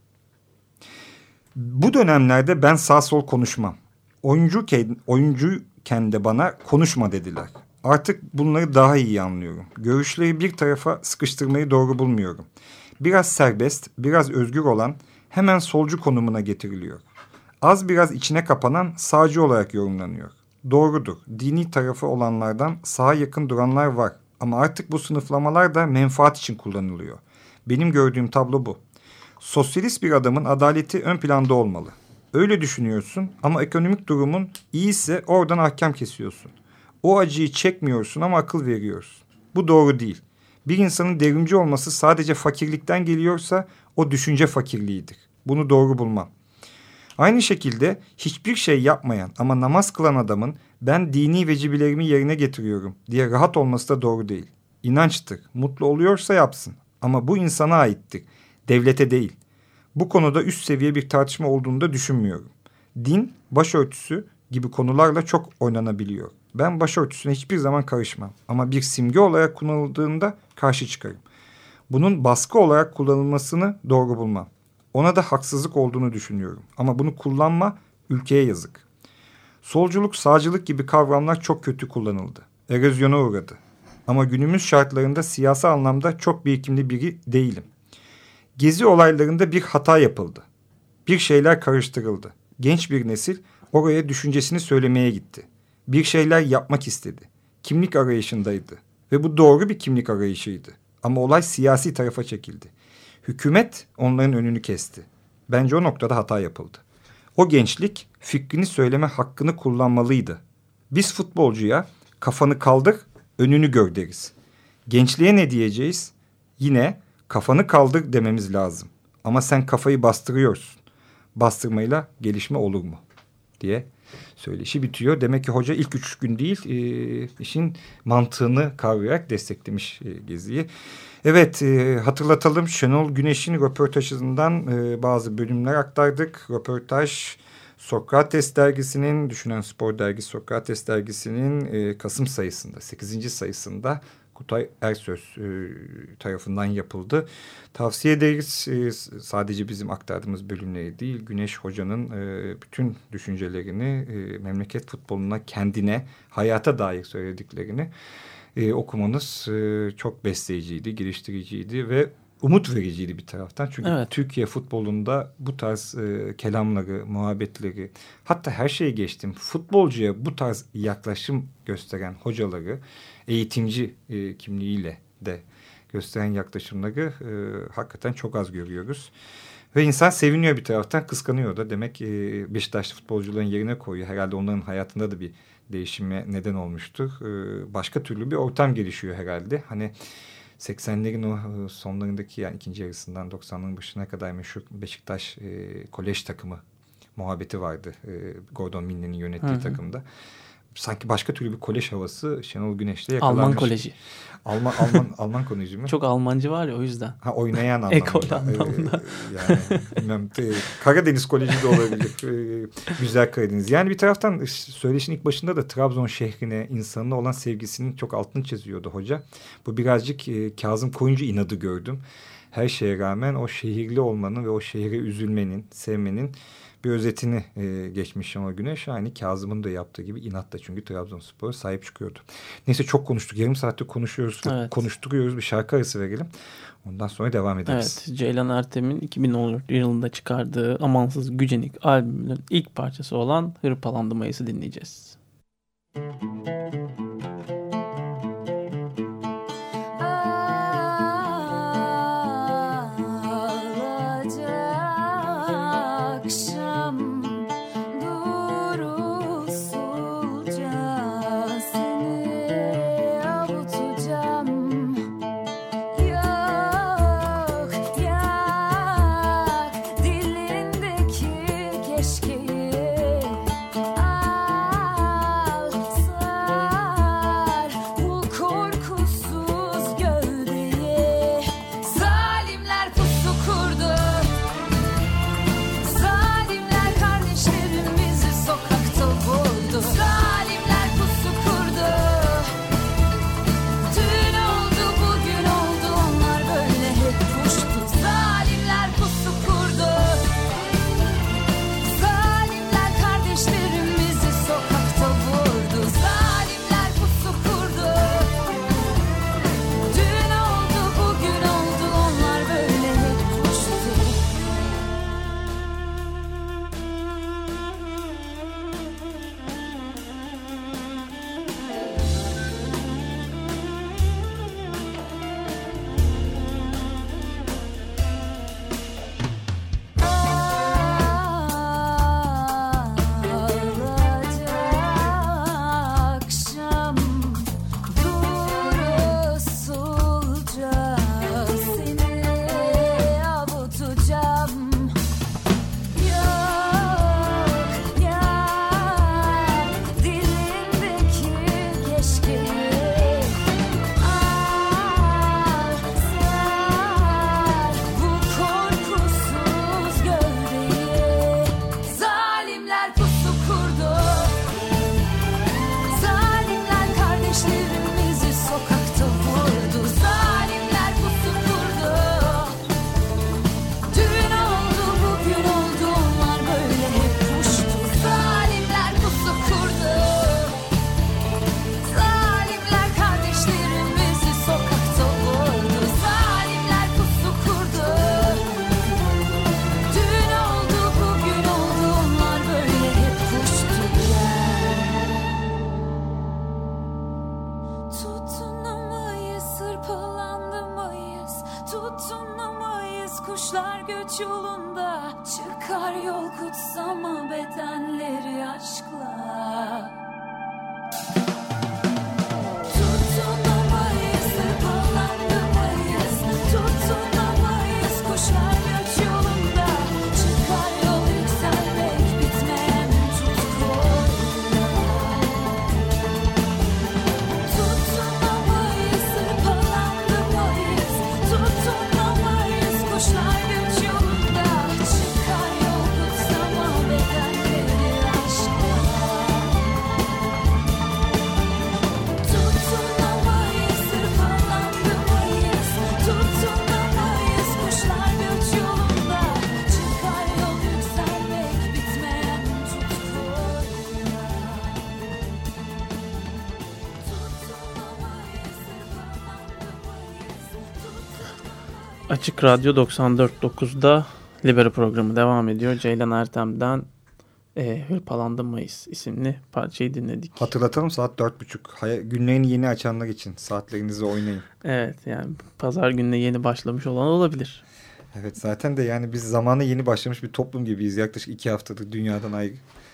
Bu dönemlerde ben sağ sol konuşmam. Oyuncuyken, oyuncuyken de bana konuşma dediler. Artık bunları daha iyi anlıyorum. Görüşleri bir tarafa sıkıştırmayı doğru bulmuyorum. Biraz serbest, biraz özgür olan hemen solcu konumuna getiriliyor. Az biraz içine kapanan sağcı olarak yorumlanıyor. Doğrudur. Dini tarafı olanlardan sağa yakın duranlar var. Ama artık bu sınıflamalar da menfaat için kullanılıyor. Benim gördüğüm tablo bu. Sosyalist bir adamın adaleti ön planda olmalı. Öyle düşünüyorsun ama ekonomik durumun iyiyse oradan ahkam kesiyorsun. O acıyı çekmiyorsun ama akıl veriyorsun. Bu doğru değil. Bir insanın devrimci olması sadece fakirlikten geliyorsa o düşünce fakirliğidir. Bunu doğru bulmam. Aynı şekilde hiçbir şey yapmayan ama namaz kılan adamın ben dini vecibelerimi yerine getiriyorum diye rahat olması da doğru değil. İnançtır. Mutlu oluyorsa yapsın. Ama bu insana aittir. Devlete değil. Bu konuda üst seviye bir tartışma olduğunu da düşünmüyorum. Din, başörtüsü gibi konularla çok oynanabiliyor. Ben başörtüsüne hiçbir zaman karışmam. Ama bir simge olarak kullanıldığında karşı çıkarım. Bunun baskı olarak kullanılmasını doğru bulmam. Ona da haksızlık olduğunu düşünüyorum. Ama bunu kullanma ülkeye yazık. Solculuk, sağcılık gibi kavramlar çok kötü kullanıldı. Erozyona uğradı. Ama günümüz şartlarında siyasi anlamda çok birikimli biri değilim. Gezi olaylarında bir hata yapıldı. Bir şeyler karıştırıldı. Genç bir nesil oraya düşüncesini söylemeye gitti. Bir şeyler yapmak istedi. Kimlik arayışındaydı. Ve bu doğru bir kimlik arayışıydı. Ama olay siyasi tarafa çekildi. Hükümet onların önünü kesti. Bence o noktada hata yapıldı. O gençlik fikrini söyleme hakkını kullanmalıydı. Biz futbolcuya kafanı kaldır, önünü gör deriz. Gençliğe ne diyeceğiz? Yine kafanı kaldır dememiz lazım. Ama sen kafayı bastırıyorsun. Bastırmayla gelişme olur mu? Diye söyleşi bitiyor. Demek ki hoca ilk üç gün değil e, işin mantığını kavrayarak desteklemiş e, Gezi'yi. Evet, e, hatırlatalım, Şenol Güneş'in röportajından e, bazı bölümler aktardık. Röportaj Sokrates dergisinin, Düşünen Spor dergisi Sokrates dergisinin e, Kasım sayısında, sekizinci sayısında Kutay Ersöz e, tarafından yapıldı. Tavsiye ederiz. E, sadece bizim aktardığımız bölümleri değil, Güneş Hoca'nın e, bütün düşüncelerini, e, memleket futboluna, kendine, hayata dair söylediklerini e, okumanız e, çok besleyiciydi, geliştiriciydi ve umut vericiydi bir taraftan. Çünkü evet, Türkiye futbolunda bu tarz e, kelamları, muhabbetleri, hatta her şeye geçtim, futbolcuya bu tarz yaklaşım gösteren hocaları, eğitimci e, kimliğiyle de gösteren yaklaşımları e, hakikaten çok az görüyoruz. Ve insan seviniyor bir taraftan, kıskanıyor da. Demek e, Beşiktaşlı futbolcuların yerine koyuyor. Herhalde onların hayatında da bir değişime neden olmuştur. E, başka türlü bir ortam gelişiyor herhalde. Hani seksenlerin o sonlarındaki, yani ikinci yarısından doksanların başına kadar meşhur Beşiktaş e, kolej takımı muhabbeti vardı. E, Gordon Milne'nin yönettiği hı hı. takımda. sanki başka türlü bir kolej havası Şenol Güneş'te yakalanmış.
Alman koleji.
Alman Alman Alman koleji mi?
Çok Almancı var ya o yüzden.
Ha, oynayan anlamda.
Ekol anlamda.
Yani bilmem, Karadeniz Koleji de olabilir. Güzel Karadeniz. Yani bir taraftan söyleşin ilk başında da Trabzon şehrine, insanına olan sevgisinin çok altını çiziyordu hoca. Bu birazcık e, Kazım Koyuncu inadı gördüm. Her şeye rağmen o şehirli olmanın ve o şehre üzülmenin, sevmenin bir özetini e, geçmiş Şenol Güneş. Aynı Kazım'ın da yaptığı gibi inatla, çünkü Trabzonspor sahip çıkıyordu. Neyse, çok konuştuk. Yarım saattir konuşuyoruz. Evet. Konuşturuyoruz. Bir şarkı arası verelim. Ondan sonra devam ederiz.
Evet. Ceylan Ertem'in iki bin on dört yılında çıkardığı Amansız Gücenik albümünün ilk parçası olan Hırpalandı Mayıs'ı dinleyeceğiz. Açık Radyo doksan dört nokta dokuz'da Libero programı devam ediyor. Ceylan Ertem'den e, Hırpalandı Mayıs isimli parçayı dinledik.
Hatırlatalım, saat dört buçuk. Günlerini yeni açanlar için saatlerinizi oynayın.
Evet, yani pazar gününe yeni başlamış olan olabilir.
Evet, zaten de yani biz zamana yeni başlamış bir toplum gibiyiz. Yaklaşık iki haftadır dünyadan ayrı.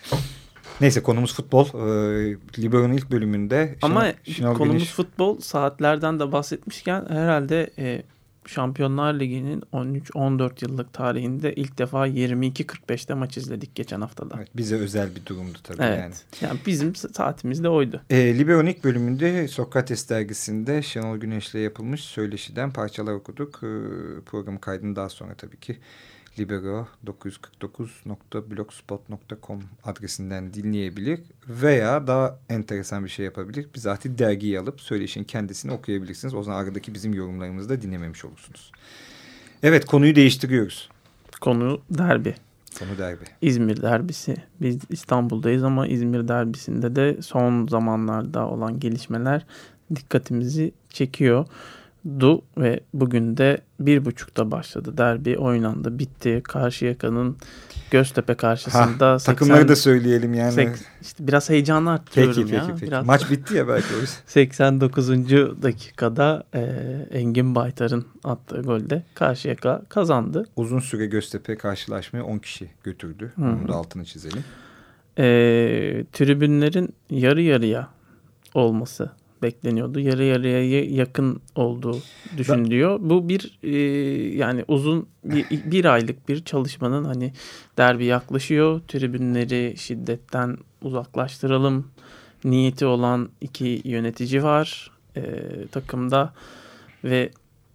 Neyse, konumuz futbol. Ee, Libero'nun ilk bölümünde.
Ama
Şenol
konumuz
Güneş...
futbol, saatlerden de bahsetmişken herhalde... E, Şampiyonlar Ligi'nin on üç on dört yıllık tarihinde ilk defa yirmi iki kırk beşte maç izledik geçen haftada.
Evet, bize özel bir durumdu tabii
evet.
yani.
Yani bizim saatimiz de oydu.
E, Libero'nun ilk bölümünde Sokrates dergisinde Şenol Güneş'le yapılmış söyleşiden parçalar okuduk. E, program kaydını daha sonra tabii ki libero dokuz yüz kırk dokuz nokta blogspot nokta com adresinden dinleyebilir veya daha enteresan bir şey yapabilir. Bizatihi dergiyi alıp söyleşinin kendisini okuyabilirsiniz. O zaman aradaki bizim yorumlarımızı da dinlememiş olursunuz. Evet, konuyu değiştiriyoruz.
Konu derbi.
Konu derbi.
İzmir derbisi. Biz İstanbul'dayız ama İzmir derbisinde de son zamanlarda olan gelişmeler dikkatimizi çekiyor. Du ve bugün de bir buçukta başladı. Derbi oynandı, bitti. Karşıyaka'nın Göztepe karşısında
ha, seksen, takımları da söyleyelim yani.
sek, işte biraz heyecanlı arttırıyorum
peki,
ya.
Peki, peki.
Biraz
Maç bitti ya belki o yüzden.
seksen dokuzuncu dakikada e, Engin Baytar'ın attığı golde Karşıyaka kazandı.
Uzun süre Göztepe karşılaşmayı on kişi götürdü. Hı-hı. Bunun da altını çizelim.
E, tribünlerin yarı yarıya olması bekleniyordu. Yarı yarıya yakın olduğu düşünülüyor. Ben... Bu bir e, yani uzun bir, bir aylık bir çalışmanın hani derbi yaklaşıyor. Tribünleri şiddetten uzaklaştıralım niyeti olan iki yönetici var e, takımda ve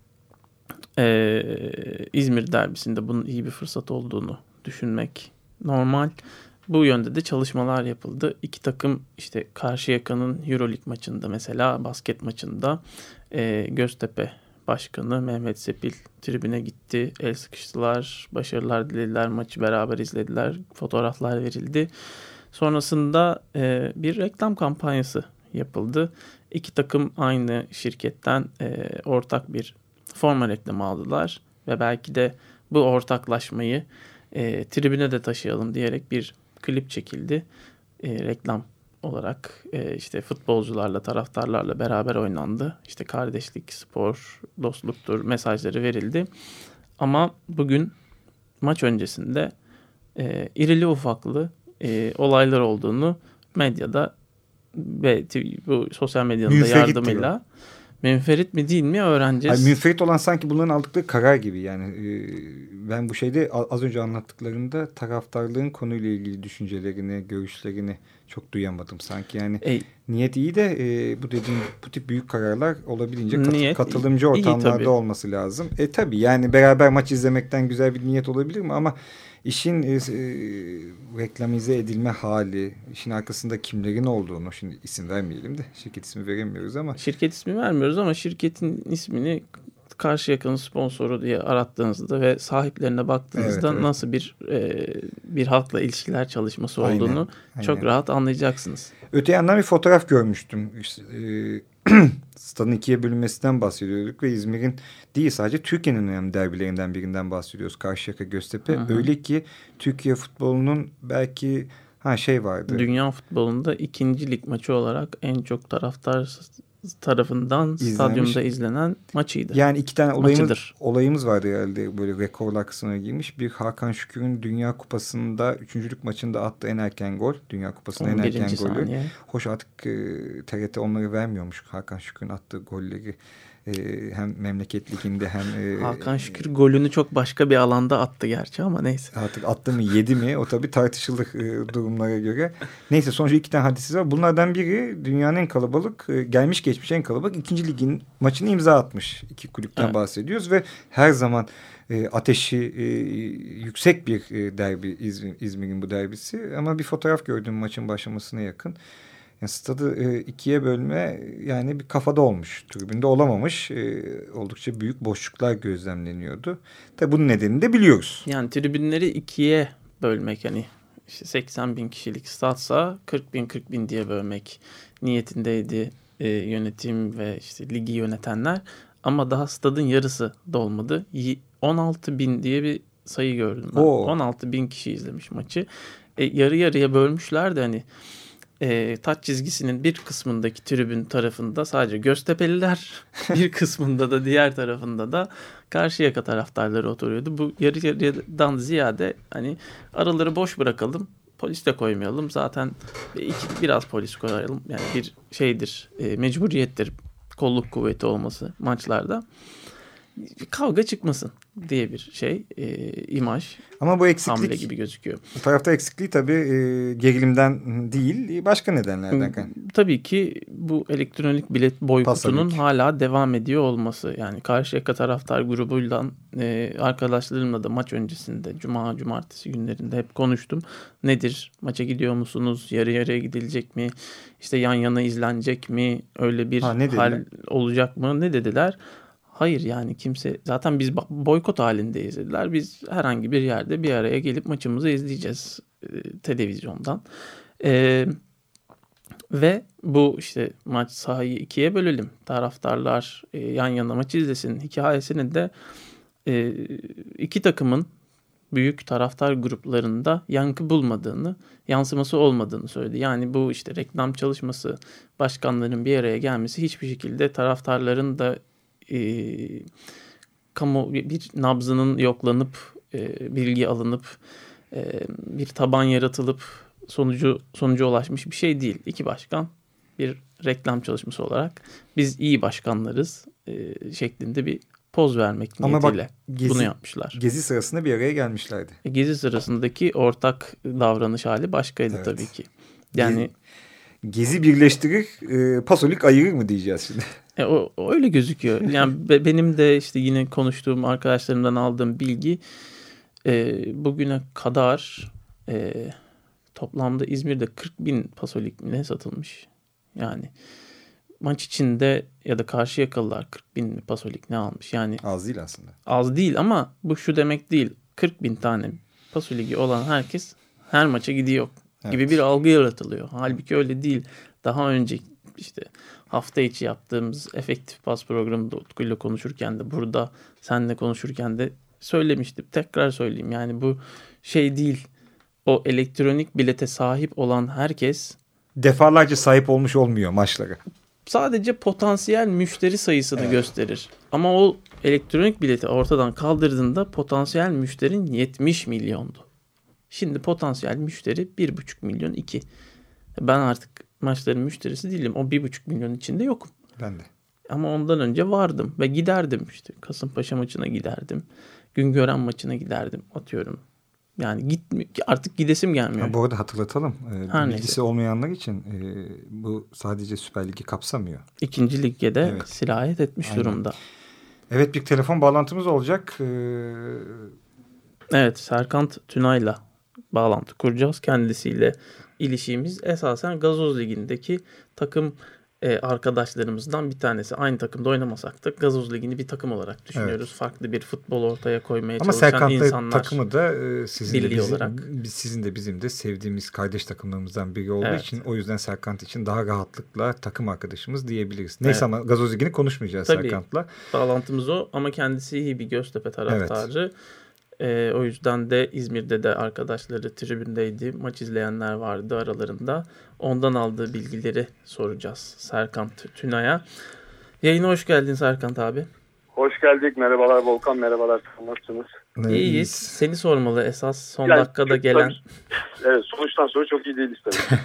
e, İzmir derbisinde bunun iyi bir fırsat olduğunu düşünmek normal. Bu yönde de çalışmalar yapıldı. İki takım işte Karşıyaka'nın Euroleague maçında mesela basket maçında e, Göztepe Başkanı Mehmet Sepil tribüne gitti. El sıkıştılar, başarılar dilediler, maçı beraber izlediler, fotoğraflar verildi. Sonrasında e, bir reklam kampanyası yapıldı. İki takım aynı şirketten e, ortak bir forma reklamı aldılar ve belki de bu ortaklaşmayı e, tribüne de taşıyalım diyerek bir klip çekildi. E, reklam olarak e, işte futbolcularla, taraftarlarla beraber oynandı. İşte kardeşlik, spor, dostluktur mesajları verildi. Ama bugün maç öncesinde e, irili ufaklı e, olaylar olduğunu medyada ve bu sosyal medyanın da yardımıyla münferit mi değil mi öğreneceğiz.
Hayır, münferit olan sanki bunların aldıkları karar gibi yani. E, ben bu şeyde az önce anlattıklarında taraftarlığın konuyla ilgili düşüncelerini, görüşlerini çok duyamadım sanki. Yani e, niyet iyi de e, bu dediğim bu tip büyük kararlar olabildiğince kat, katılımcı iyi, ortamlarda iyi, olması lazım. E tabii yani beraber maç izlemekten güzel bir niyet olabilir mi ama işin e, e, reklamize edilme hali, işin arkasında kimlerin olduğunu, şimdi isim vermeyelim de şirket ismi veremiyoruz ama.
Şirket ismi vermiyoruz ama şirketin ismini Karşıyaka'nın sponsoru diye arattığınızda ve sahiplerine baktığınızda evet, evet. nasıl bir e, bir halkla ilişkiler çalışması olduğunu aynen, aynen. çok rahat anlayacaksınız.
Öte yandan bir fotoğraf görmüştüm. İşte, e, stadın ikiye bölünmesinden bahsediyorduk ve İzmir'in değil sadece Türkiye'nin önemli derbilerinden birinden bahsediyoruz. Karşıyaka Göztepe. Hı hı. Öyle ki Türkiye futbolunun belki ha şey vardı.
Dünya futbolunda ikinci lig maçı olarak en çok taraftar tarafından İzlenmiş. Stadyumda izlenen maçıydı.
Yani iki tane olayımız, olayımız vardı herhalde böyle rekorlar kısmına girmiş. Bir Hakan Şükür'ün Dünya Kupası'nda üçüncülük maçında attığı en erken gol. Dünya Kupası'nda en erken golü. Saniye. Hoş artık e, T R T onları vermiyormuş Hakan Şükür'ün attığı golleri. E, hem memleket liginde hem... E,
Hakan Şükür golünü çok başka bir alanda attı gerçi ama neyse.
Artık attı mı yedi mi o tabii tartışılır e, durumlara göre. Neyse sonuçta iki tane hadisi var. Bunlardan biri dünyanın en kalabalık, e, gelmiş geçmiş en kalabalık ikinci ligin maçını imza atmış. İki kulüpten evet. bahsediyoruz ve her zaman e, ateşi e, yüksek bir e, derbi İzmir, İzmir'in bu derbisi. Ama bir fotoğraf gördüm maçın başlamasına yakın. Yani stadı e, ikiye bölme yani bir kafada olmuş. Tribünde olamamış. E, oldukça büyük boşluklar gözlemleniyordu. Tabii bunun nedenini de biliyoruz.
Yani tribünleri ikiye bölmek hani işte seksen bin kişilik statsa kırk bin kırk bin diye bölmek niyetindeydi e, yönetim ve işte ligi yönetenler. Ama daha stadın yarısı dolmadı. on altı bin diye bir sayı gördüm ben. Oo. on altı bin kişi izlemiş maçı. E, yarı yarıya bölmüşler de hani E, taç çizgisinin bir kısmındaki tribün tarafında sadece Göztepe'liler, bir kısmında da diğer tarafında da Karşıyaka taraftarları oturuyordu. Bu yarı yarıdan ziyade hani araları boş bırakalım, polis de koymayalım. Zaten iki, biraz polis koyalım. Yani bir şeydir, e, mecburiyettir kolluk kuvveti olması maçlarda. kavga çıkmasın diye bir şey, e, imaj.
Ama bu eksiklik
hamle gibi gözüküyor.
Bu tarafta eksikliği tabii e, gerilimden değil, başka nedenlerden kaynaklı.
Tabii ki bu elektronik bilet boykotunun hala devam ediyor olması. Yani Karşıyaka taraftar grubuyla e, arkadaşlarımla da maç öncesinde cuma, cumartesi günlerinde hep konuştum. Nedir? Maça gidiyor musunuz? Yarı yarıya gidilecek mi? İşte yan yana izlenecek mi? Öyle bir ha, hal olacak mı? Ne dediler? Hayır, yani kimse, zaten biz boykot halindeyiz dediler. Biz herhangi bir yerde bir araya gelip maçımızı izleyeceğiz e, televizyondan. E, ve bu işte maç sahayı ikiye bölelim. Taraftarlar e, yan yana maç izlesin hikayesinin de e, iki takımın büyük taraftar gruplarında yankı bulmadığını, yansıması olmadığını söyledi. Yani bu işte reklam çalışması, başkanların bir araya gelmesi hiçbir şekilde taraftarların da E, kamu bir nabzının yoklanıp e, bilgi alınıp e, bir taban yaratılıp sonucu sonuca ulaşmış bir şey değil. İki başkan bir reklam çalışması olarak biz iyi başkanlarız e, şeklinde bir poz vermek Ama niyetiyle bak, gezi, bunu yapmışlar.
Gezi sırasında bir araya gelmişlerdi.
E, gezi sırasındaki ortak davranış hali başkaydı evet. tabii ki. Yani
Gezi birleştirir, e, Pasolik ayırır mı diyeceğiz şimdi?
E, o, o öyle gözüküyor. Yani be, benim de işte yine konuştuğum arkadaşlarımdan aldığım bilgi e, bugüne kadar e, toplamda İzmir'de kırk bin Pasolik ne satılmış? Yani maç içinde ya da Karşıyakalılar kırk bin Pasolik ne almış? Yani
az değil aslında.
Az değil ama bu şu demek değil. kırk bin tane Pasoliki olan herkes her maça gidiyor evet. gibi bir algı yaratılıyor. Halbuki öyle değil. Daha önce işte hafta içi yaptığımız efektif pas programında Utku'yla konuşurken de burada seninle konuşurken de söylemiştim. Tekrar söyleyeyim. Yani bu şey değil. O elektronik bilete sahip olan herkes
defalarca sahip olmuş olmuyor maçlara.
Sadece potansiyel müşteri sayısını evet. gösterir. Ama o elektronik bileti ortadan kaldırdığında potansiyel müşterin yetmiş milyondu. Şimdi potansiyel müşteri bir buçuk milyon iki. Ben artık maçların müşterisi değilim. O bir buçuk milyon içinde yokum.
Ben de.
Ama ondan önce vardım ve giderdim işte. Kasımpaşa maçına giderdim. Güngören maçına giderdim. Atıyorum. Yani git, artık gidesim gelmiyor.
Ha, bu arada hatırlatalım. Ee, bilgisi neyse. olmayanlar için e, bu sadece Süper Lig'i kapsamıyor.
İkinci Lig'e de evet. sirayet etmiş Aynen. durumda.
Evet, bir telefon bağlantımız olacak. Ee...
Evet, Serkant Tünay'la bağlantı kuracağız. Kendisiyle ilişkimiz esasen Gazoz Ligi'ndeki takım e, arkadaşlarımızdan bir tanesi. Aynı takımda oynamasak da Gazoz Ligi'ni bir takım olarak düşünüyoruz. Evet. Farklı bir futbol ortaya koymaya Ama çalışan Serkant'la insanlar. Ama takımı
da e, sizin, de bizim, olarak. sizin de bizim de sevdiğimiz kardeş takımlarımızdan biri olduğu evet. için o yüzden Serkant için daha rahatlıkla takım arkadaşımız diyebiliriz. Neyse evet. ama Gazoz Ligi'ni konuşmayacağız Tabii, Serkant'la.
Bağlantımız o ama kendisi iyi bir Göztepe taraftarı. Evet. Ee, o yüzden de İzmir'de de arkadaşları tribündeydi. Maç izleyenler vardı aralarında. Ondan aldığı bilgileri soracağız Serkant Tünay'a. Yayına hoş geldin Serkant abi.
Hoş geldik. Merhabalar Volkan. Merhabalar. Nasılsınız?
İyiyiz. Seni sormalı esas son yani, dakikada gelen.
Tabii, evet, sonuçtan sonra çok iyi değiliz tabii.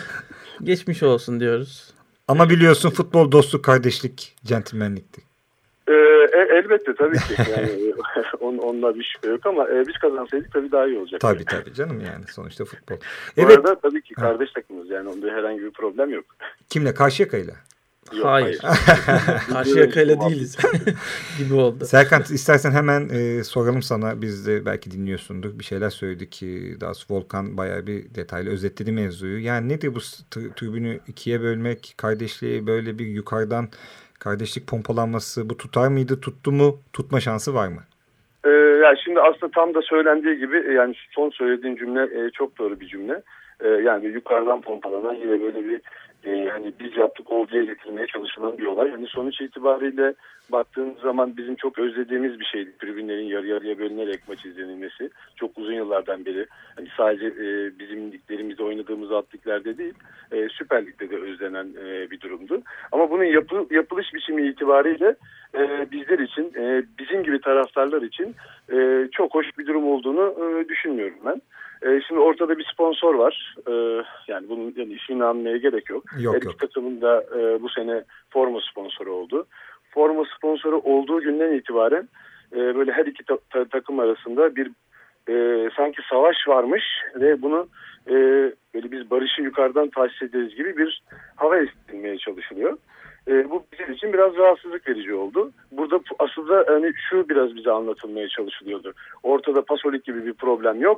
Geçmiş olsun diyoruz.
Ama biliyorsun futbol dostluk, kardeşlik, centilmenlikti.
Ee, elbette tabii ki. Yani, on, onunla bir şüphe yok ama e, biz kazansaydık tabii daha iyi olacak.
Tabii tabii canım, yani sonuçta futbol.
Bu evet. arada tabii ki kardeş takımız, yani onda herhangi bir problem yok.
Kimle? Karşıyaka'yla?
Yok, hayır. Karşıyaka'yla değiliz gibi oldu.
Serkan, istersen hemen e, soralım sana. Biz de belki dinliyorsundur. Bir şeyler söyledik ki daha sonra Volkan bayağı bir detaylı özetledi mevzuyu. Yani nedir bu tribünü ikiye bölmek, kardeşliği böyle bir yukarıdan kardeşlik pompalanması, bu tutar mıydı, tuttu mu, tutma şansı var mı?
Ee, yani şimdi aslında tam da söylendiği gibi, yani son söylediğin cümle e, çok doğru bir cümle. E, yani yukarıdan pompalanan yine böyle bir e, yani biz yaptık ol diye getirmeye çalışılan bir olay. Yani sonuç itibariyle baktığımız zaman bizim çok özlediğimiz bir şeydi. Tribünlerin yarı yarıya bölünerek maç izlenilmesi. Çok uzun yıllardan beri. Yani sadece e, bizim liglerimizde oynadığımız alt liglerde değil, e, Süper Lig'de de özlenen e, bir durumdu. Ama bunun yapı, yapılış biçimi itibariyle e, bizler için, e, bizim gibi taraftarlar için e, çok hoş bir durum olduğunu e, düşünmüyorum ben. E, şimdi ortada bir sponsor var. E, yani bunun yani ismini anmaya gerek yok.
Yok
Her iki takımın da e, bu sene forma sponsoru oldu. forma sponsoru olduğu günden itibaren e, böyle her iki ta- ta- takım arasında bir e, sanki savaş varmış ve bunu e, böyle biz barışı yukarıdan tahsis ederiz gibi bir hava estirmeye çalışılıyor. E, bu bizim için biraz rahatsızlık verici oldu. Burada aslında hani şu biraz bize anlatılmaya çalışılıyordu. Ortada Pasolik gibi bir problem yok.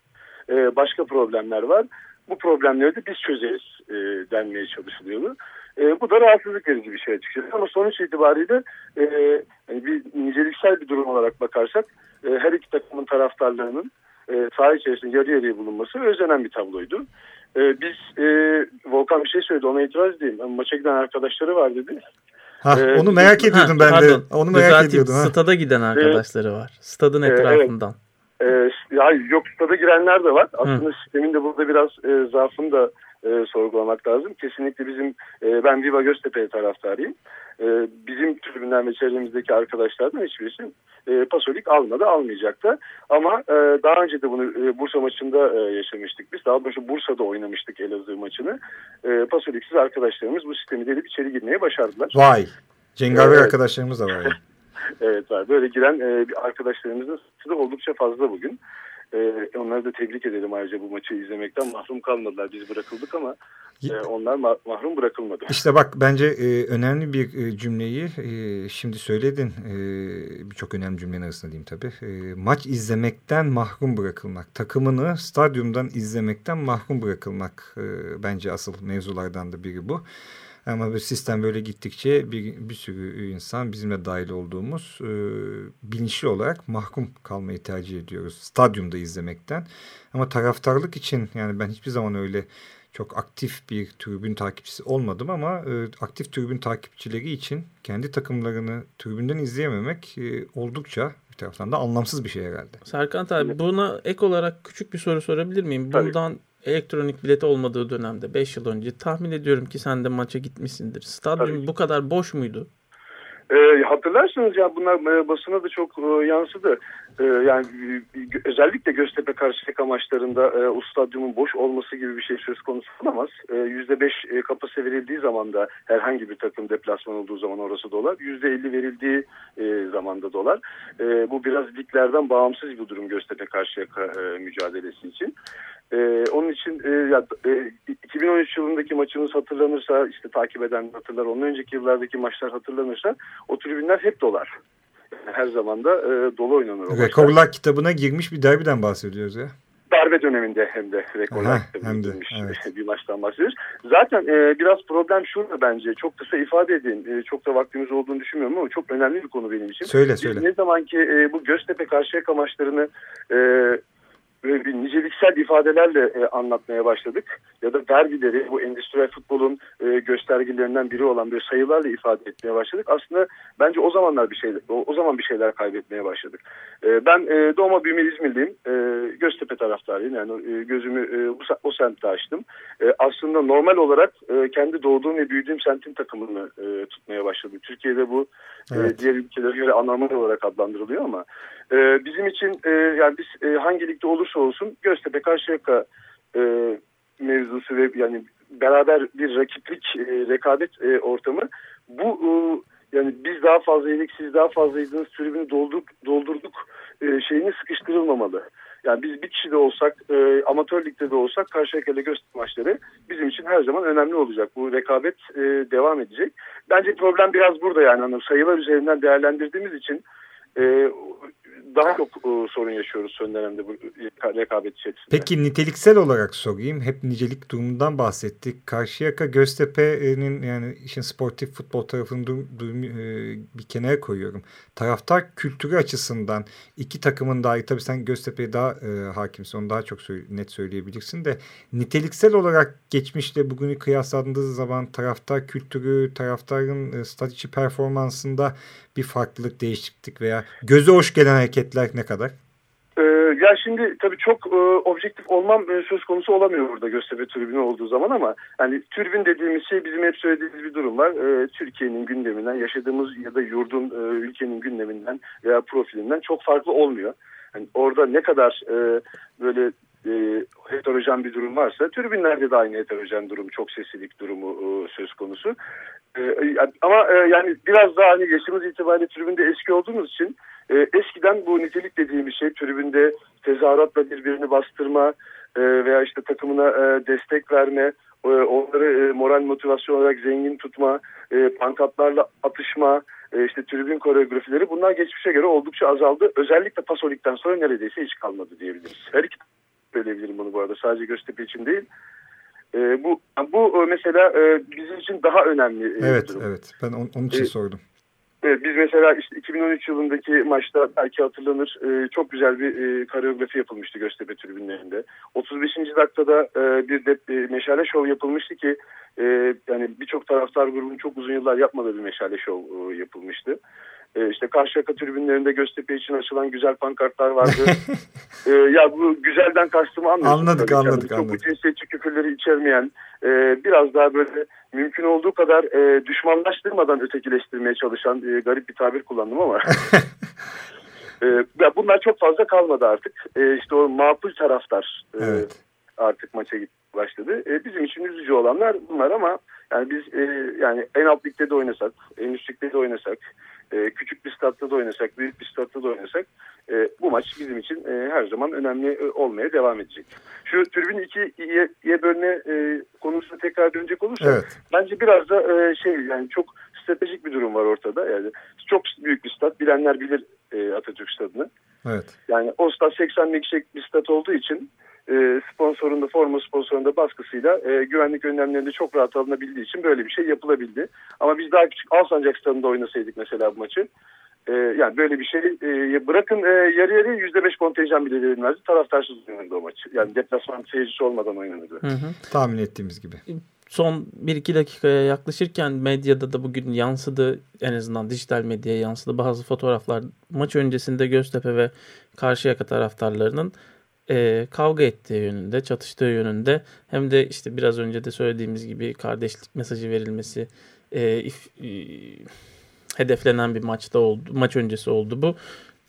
E, başka problemler var. Bu problemleri de biz çözeriz e, denmeye çalışılıyordu. E, bu da rahatsızlık verici bir şey açıkçası. Ama sonuç itibariyle e, yani bir niceliksel bir durum olarak bakarsak e, her iki takımın taraftarlarının e, saha içerisinde yarı yarıya bulunması özlenen bir tabloydu. E, biz e, Volkan bir şey söyledi, ona itiraz edeyim. Yani maça giden arkadaşları var dedi.
Ha, ee, onu merak ediyordum ha, ben pardon, de. Onu merak düzeltip, ediyordum. Ha.
Stada giden arkadaşları ee, var. Stadın etrafından.
Evet. Ee, ya yok, stada girenler de var. Aslında Hı. sistemin de burada biraz e, zaafını da e, sorgulamak lazım. Kesinlikle bizim e, ben Viva Göztepe taraftarıyım. E, bizim tribünden ve çevremizdeki arkadaşlardan hiçbirisi e, Pasolik almadı, almayacak da. Ama e, daha önce de bunu e, Bursa maçında e, yaşamıştık biz. Daha doğrusu Bursa'da oynamıştık Elazığ maçını. E, Pasoliksiz arkadaşlarımız bu sistemi delip içeri girmeye başardılar.
Vay! Cengaver evet. Arkadaşlarımız da var. Yani.
Evet var. Böyle giren e, arkadaşlarımızın sayısı oldukça fazla bugün. E, onları da tebrik edelim ayrıca, bu maçı izlemekten mahrum kalmadılar. Biz bırakıldık ama e, onlar ma- mahrum bırakılmadı.
İşte bak, bence e, önemli bir e, cümleyi e, şimdi söyledin. E, Birçok önemli cümlenin arasında diyeyim tabii. E, maç izlemekten mahrum bırakılmak. Takımını stadyumdan izlemekten mahrum bırakılmak. E, bence asıl mevzulardan da biri bu. Ama bu sistem böyle gittikçe bir, bir sürü insan, bizimle dahil olduğumuz e, bilinçli olarak mahkum kalmayı tercih ediyoruz stadyumda izlemekten. Ama taraftarlık için, yani ben hiçbir zaman öyle çok aktif bir tribün takipçisi olmadım ama e, aktif tribün takipçileri için kendi takımlarını tribünden izleyememek e, oldukça bir taraftan da anlamsız bir şey herhalde.
Serkan abi, buna ek olarak küçük bir soru sorabilir miyim?
Tabii.
Bundan elektronik bilet olmadığı dönemde beş yıl önce tahmin ediyorum ki sen de maça gitmişsindir. Stadyum Tabii. bu kadar boş muydu?
E, hatırlarsınız ya, bunlar e, basına da çok e, yansıdı. E, yani e, özellikle Göztepe Karşıyaka maçlarında e, o stadyumun boş olması gibi bir şey söz konusu olamaz. E, yüzde beş e, kapasite verildiği zaman da herhangi bir takım deplasman olduğu zaman orası dolar. yüzde elli verildiği e, zamanda dolar. E, bu biraz liglerden bağımsız bir durum Göztepe Karşıyaka e, mücadelesi için. Ee, onun için e, ya, e, iki bin on üç yılındaki maçımız hatırlanırsa, işte takip eden hatırlar, ondan önceki yıllardaki maçlar hatırlanırsa o tribünler hep dolar. Yani her zaman da e, dolu oynanır.
Rekorlar kitabına girmiş bir derbiden bahsediyoruz ya.
Darbe döneminde hem de rekorlar Aha, kitabına girmiş evet. bir maçtan bahsediyoruz. Zaten e, biraz problem şurada bence. Çok kısa ifade edeyim. E, çok da vaktimiz olduğunu düşünmüyorum ama çok önemli bir konu benim için.
Söyle söyle.
Biz ne zaman ki e, bu Göztepe Karşıyaka maçlarını e, böyle bir niceliksel ifadelerle e, anlatmaya başladık. Ya da derbileri, bu endüstriyel futbolun e, göstergelerinden biri olan böyle sayılarla ifade etmeye başladık. Aslında bence o zamanlar bir şey, o, o zaman bir şeyler kaybetmeye başladık. E, ben e, doğma büyüme İzmirliyim. E, Göztepe taraftarıyım. Yani e, gözümü e, o, o semtte açtım. E, aslında normal olarak e, kendi doğduğum ve büyüdüğüm semtin takımını e, tutmaya başladım. Türkiye'de bu evet. e, diğer ülkelere göre anormal olarak adlandırılıyor ama e, bizim için e, yani biz e, hangi ligde olursa olsun Göztepe Karşıyaka e, mevzusu ve yani beraber bir rakiplik, e, rekabet e, ortamı, bu e, yani biz daha fazlaydık, siz daha fazlaydınız, tribünü doldurduk, doldurduk e, şeyini sıkıştırılmamalı. Yani biz bir kişi de olsak, e, amatör ligde de olsak Karşıyaka ile Göztepe maçları bizim için her zaman önemli olacak. Bu rekabet e, devam edecek. Bence problem biraz burada, yani hani sayılar üzerinden değerlendirdiğimiz için e, daha çok e, sorun yaşıyoruz son dönemde bu rekabet içerisinde.
Peki niteliksel olarak sorayım. Hep nicelik durumundan bahsettik. Karşıyaka Göztepe'nin, yani işin sportif futbol tarafını dur, dur, e, bir kenara koyuyorum. Taraftar kültürü açısından iki takımın dahi, tabii sen Göztepe'ye daha e, hakimsin, onu daha çok söyle, net söyleyebilirsin de, niteliksel olarak geçmişle bugünü kıyaslandığı zaman taraftar kültürü, taraftarın e, stat içi performansında bir farklılık, değişiklik veya göze hoş gelen hareketler ne kadar?
Ee, ya şimdi tabii çok e, objektif olmam e, söz konusu olamıyor burada Göztepe tribünü olduğu zaman, ama hani tribün dediğimiz şey, bizim hep söylediğimiz bir durum var. E, Türkiye'nin gündeminden, yaşadığımız ya da yurdun, e, ülkenin gündeminden veya profilinden çok farklı olmuyor. Yani orada ne kadar e, böyle e, heterojen bir durum varsa tribünlerde de aynı heterojen durum, çok seslilik durumu e, söz konusu. E, ama e, yani biraz daha hani yaşımız itibariyle tribünde eski olduğumuz için e, eskiden bu nitelik dediğimiz şey tribünde tezahüratla birbirini bastırma e, veya işte takımına e, destek verme, e, onları e, moral motivasyon olarak zengin tutma, e, pankartlarla atışma, e, işte tribün koreografileri, bunlar geçmişe göre oldukça azaldı. Özellikle Pasolik'ten sonra neredeyse hiç kalmadı diyebiliriz. Her iki söyleyebilirim bunu bu arada, sadece Göztepe için değil. E, bu bu mesela e, bizim için daha önemli. E,
evet
durum.
evet ben on, onun için e, sordum.
Evet, biz mesela işte iki bin on üç yılındaki maçta belki hatırlanır, e, çok güzel bir e, koreografi yapılmıştı Göztepe tribünlerinde. otuz beşinci dakikada e, bir de e, meşale şov yapılmıştı ki e, yani birçok taraftar grubunun çok uzun yıllar yapmadığı bir meşale şov e, yapılmıştı. E, işte Karşıyaka tribünlerinde Göztepe için açılan güzel pankartlar vardı. e, ya bu güzelden kastımı anlıyorsunuz.
Anladık
tabii.
anladık
yani
anladık.
Çok cinsiyetçi küfürleri içermeyen, e, biraz daha böyle mümkün olduğu kadar e, düşmanlaştırmadan ötekileştirmeye çalışan e, garip bir tabir kullandım ama e, ya bunlar çok fazla kalmadı artık. E, işte o makul taraftar e,
evet.
artık maça gitmeye başladı. E, bizim için üzücü olanlar bunlar ama yani biz e, yani en alt ligde de oynasak, en üst ligde de oynasak, e, küçük bir statta da oynasak, büyük bir statta da oynasak e, bu maç bizim için e, her zaman önemli e, olmaya devam edecek. Şu tribün ikiye bölme e, konusuna tekrar dönecek olursak
evet.
bence biraz da e, şey yani çok stratejik bir durum var ortada. Yani çok büyük bir stat, bilenler bilir e, Atatürk Stadı'nı.
Evet.
Yani o stat seksen bin kişilik bir stat olduğu için e, sponsorunda, forma sponsorunda baskısıyla e, güvenlik önlemlerinde çok rahat alınabildiği için böyle bir şey yapılabildi. Ama biz daha küçük Alsancak Stadı'nda oynasaydık mesela bu maçı, e, yani böyle bir şey e, bırakın e, yarı yarıya yüzde beş kontenjan bile verilmezdi. Taraftarsız oynanırdı o maçı. Yani deplasman seyircisi olmadan oynanırdı.
Hı hı.
Tahmin ettiğimiz gibi.
Son bir iki dakikaya yaklaşırken medyada da bugün yansıdı, en azından dijital medyaya yansıdı bazı fotoğraflar. Maç öncesinde Göztepe ve Karşıyaka taraftarlarının e, kavga ettiği yönünde, çatıştığı yönünde, hem de işte biraz önce de söylediğimiz gibi kardeşlik mesajı verilmesi e, if, e, hedeflenen bir maçta oldu, maç öncesi oldu bu.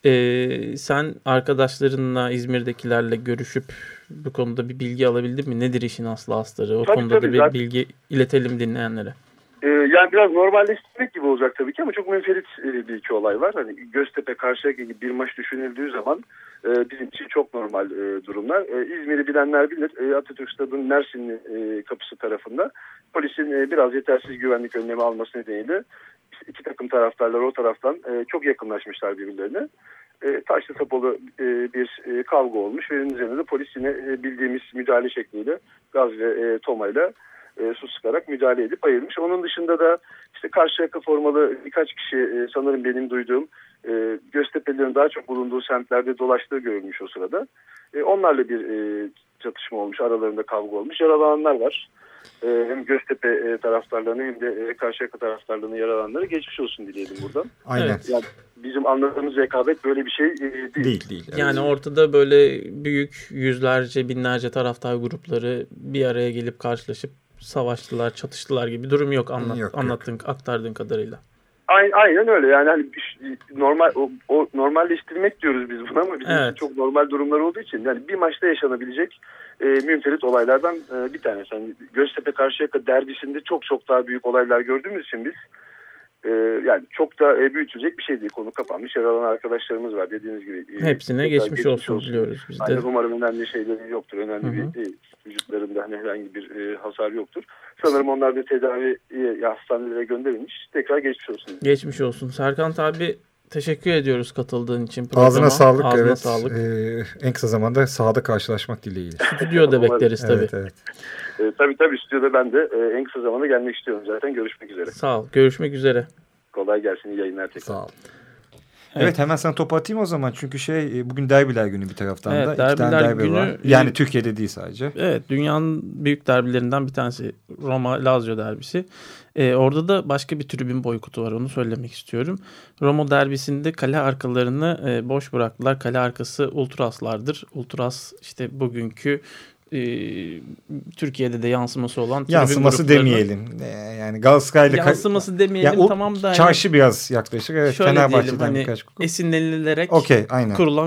E, sen arkadaşlarınla, İzmir'dekilerle görüşüp bu konuda bir bilgi alabildin mi? Nedir işin aslı astarı? O
tabii,
konuda
tabii,
da bir
zaten
bilgi iletelim dinleyenlere.
Ee, yani biraz normalleştirmek gibi olacak tabii ki ama çok münferit e, bir iki olay var. Hani Göztepe Karşıyaka gibi bir maç düşünüldüğü zaman e, bizim için çok normal e, durumlar. E, İzmir'i bilenler bilir. E, Atatürk Stadı'nın Mersinli e, kapısı tarafında polisin e, biraz yetersiz güvenlik önlemi alması nedeniyle işte iki takım taraftarlar o taraftan e, çok yakınlaşmışlar birbirlerine. E, taşlı sapalı e, bir e, kavga olmuş ve üzerine de polis yine e, bildiğimiz müdahale şekliyle gaz ve e, tomayla E, su sıkarak müdahale edip ayırmış. Onun dışında da işte Karşıyaka formalı birkaç kişi e, sanırım benim duyduğum e, Göztepe'lilerin daha çok bulunduğu semtlerde dolaştığı görülmüş o sırada. E, onlarla bir e, çatışma olmuş. Aralarında kavga olmuş. Yaralananlar var. E, hem Göztepe e, taraftarlarını hem de e, Karşıyaka taraftarlarını yaralananlara geçmiş olsun dileyelim buradan.
Aynen.
Evet. Yani bizim anladığımız rekabet böyle bir şey e, değil.
Değil değil. Evet.
Yani ortada böyle büyük yüzlerce, binlerce taraftar grupları bir araya gelip karşılaşıp savaştılar, çatıştılar gibi durum yok, anlat,
yok
anlattığın,
yok.
aktardığın kadarıyla.
Aynen, aynen öyle yani hani normal o, o normalleştirmek diyoruz biz buna ama bizim evet. için çok normal durumlar olduğu için yani bir maçta yaşanabilecek e, münferit olaylardan e, bir tanesi. Yani Göztepe Karşıyaka derbisinde çok çok daha büyük olaylar gördüğümüz için biz e, yani çok da e, büyütülecek bir şey değil. Konu kapanmış, yaralanan arkadaşlarımız var dediğiniz gibi. E,
Hepsine geçmiş, geçmiş olsun, olsun biliyoruz biz de.
Aynen, umarım önemli şeyleri yoktur. Önemli Hı-hı. bir e, vücutlarında hani herhangi bir e, hasar yoktur. Sanırım onlar da tedavi e, hastanelere gönderilmiş. Tekrar geçmiş olsun.
Geçmiş olsun. Serkan abi teşekkür ediyoruz katıldığın için programa.
Ağzına sağlık.
Ağzına
evet.
sağlık.
Ee, en kısa zamanda sahada karşılaşmak dileğiyle.
Stüdyoda bekleriz tabii.
Evet, evet.
E, tabii tabii stüdyoda ben de e, en kısa zamanda gelmek istiyorum zaten. Görüşmek üzere.
Sağ ol. Görüşmek üzere.
Kolay gelsin. İyi yayınlar tekrar.
Sağ ol. Evet. evet hemen sana topu atayım o zaman çünkü şey bugün derbiler günü bir taraftan
evet,
da
derbiler
iki tane derbi
günü,
var. Yani Türkiye'de değil sadece.
Evet, dünyanın büyük derbilerinden bir tanesi Roma-Lazio derbisi. Ee, orada da başka bir tribün boykotu var, onu söylemek istiyorum. Roma derbisinde kale arkalarını e, boş bıraktılar. Kale arkası ultraslardır. Ultras işte bugünkü e, Türkiye'de de yansıması olan
yansıması demeyelim. Ee, yani Galatasaray'la
yansıması demeyelim
yani
tamam da
çarşı hani, biraz yaklaşık. Evet,
şöyle
Fenerbahçe'den
diyelim, hani
birkaç
esinlenilerek
okay, aynen.
kurulan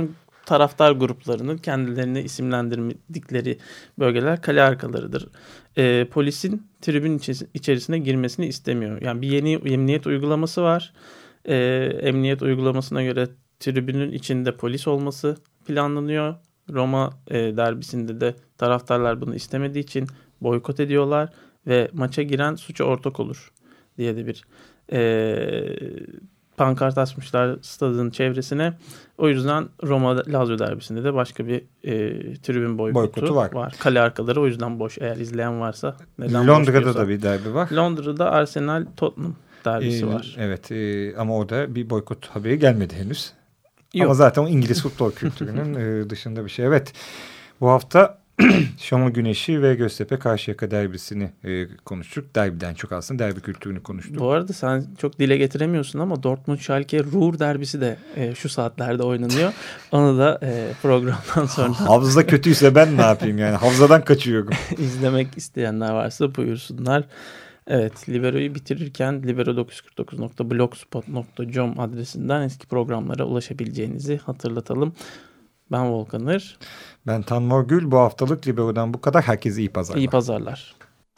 taraftar gruplarının kendilerini isimlendirdikleri bölgeler kale arkalarıdır. E, polisin tribün içerisine girmesini istemiyor. Yani bir yeni emniyet uygulaması var. E, emniyet uygulamasına göre tribünün içinde polis olması planlanıyor. Roma e, derbisinde de taraftarlar bunu istemediği için boykot ediyorlar ve maça giren suça ortak olur diye de bir e, pankart asmışlar stadın çevresine. O yüzden Roma Lazio derbisinde de başka bir e, tribün boykotu, boykotu var. var. Kale arkaları o yüzden boş. Eğer izleyen varsa neden
Londra'da da bir derbi var.
Londra'da Arsenal Tottenham derbisi ee, var.
Evet e, ama orada bir boykot haberi gelmedi henüz. Yok. Ama zaten o İngiliz futbol kültürünün e, dışında bir şey. Evet, bu hafta Şenol Güneş'i ve Göztepe Karşıyaka derbisini e, konuştuk. Derbiden çok aslında derbi kültürünü konuştuk.
Bu arada sen çok dile getiremiyorsun ama Dortmund Schalke Ruhr derbisi de e, şu saatlerde oynanıyor. Onu da e, programdan sonra...
Hafıza kötüyse ben ne yapayım yani? Hafızadan kaçıyorum.
İzlemek isteyenler varsa buyursunlar. Evet, Libero'yu bitirirken libero dokuz yüz kırk dokuz nokta blogspot nokta com adresinden eski programlara ulaşabileceğinizi hatırlatalım. Ben Volkanır.
Ben Tan Morgül. Bu haftalık Libero'dan bu kadar. Herkese iyi pazarlar.
İyi pazarlar.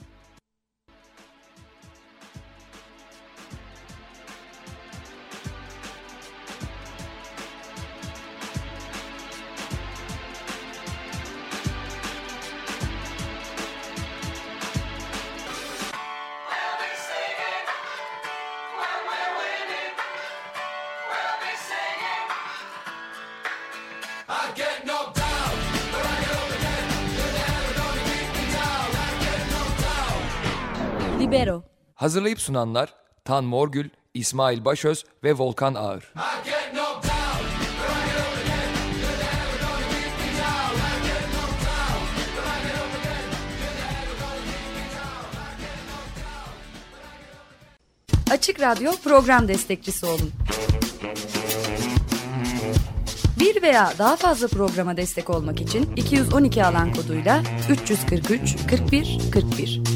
Libero. Hazırlayıp sunanlar Tan Morgül, İsmail Başöz ve Volkan Ağır.
Açık Radyo program destekçisi olun. Bir veya daha fazla programa destek olmak için iki yüz on iki alan koduyla üç yüz kırk üç kırk bir kırk bir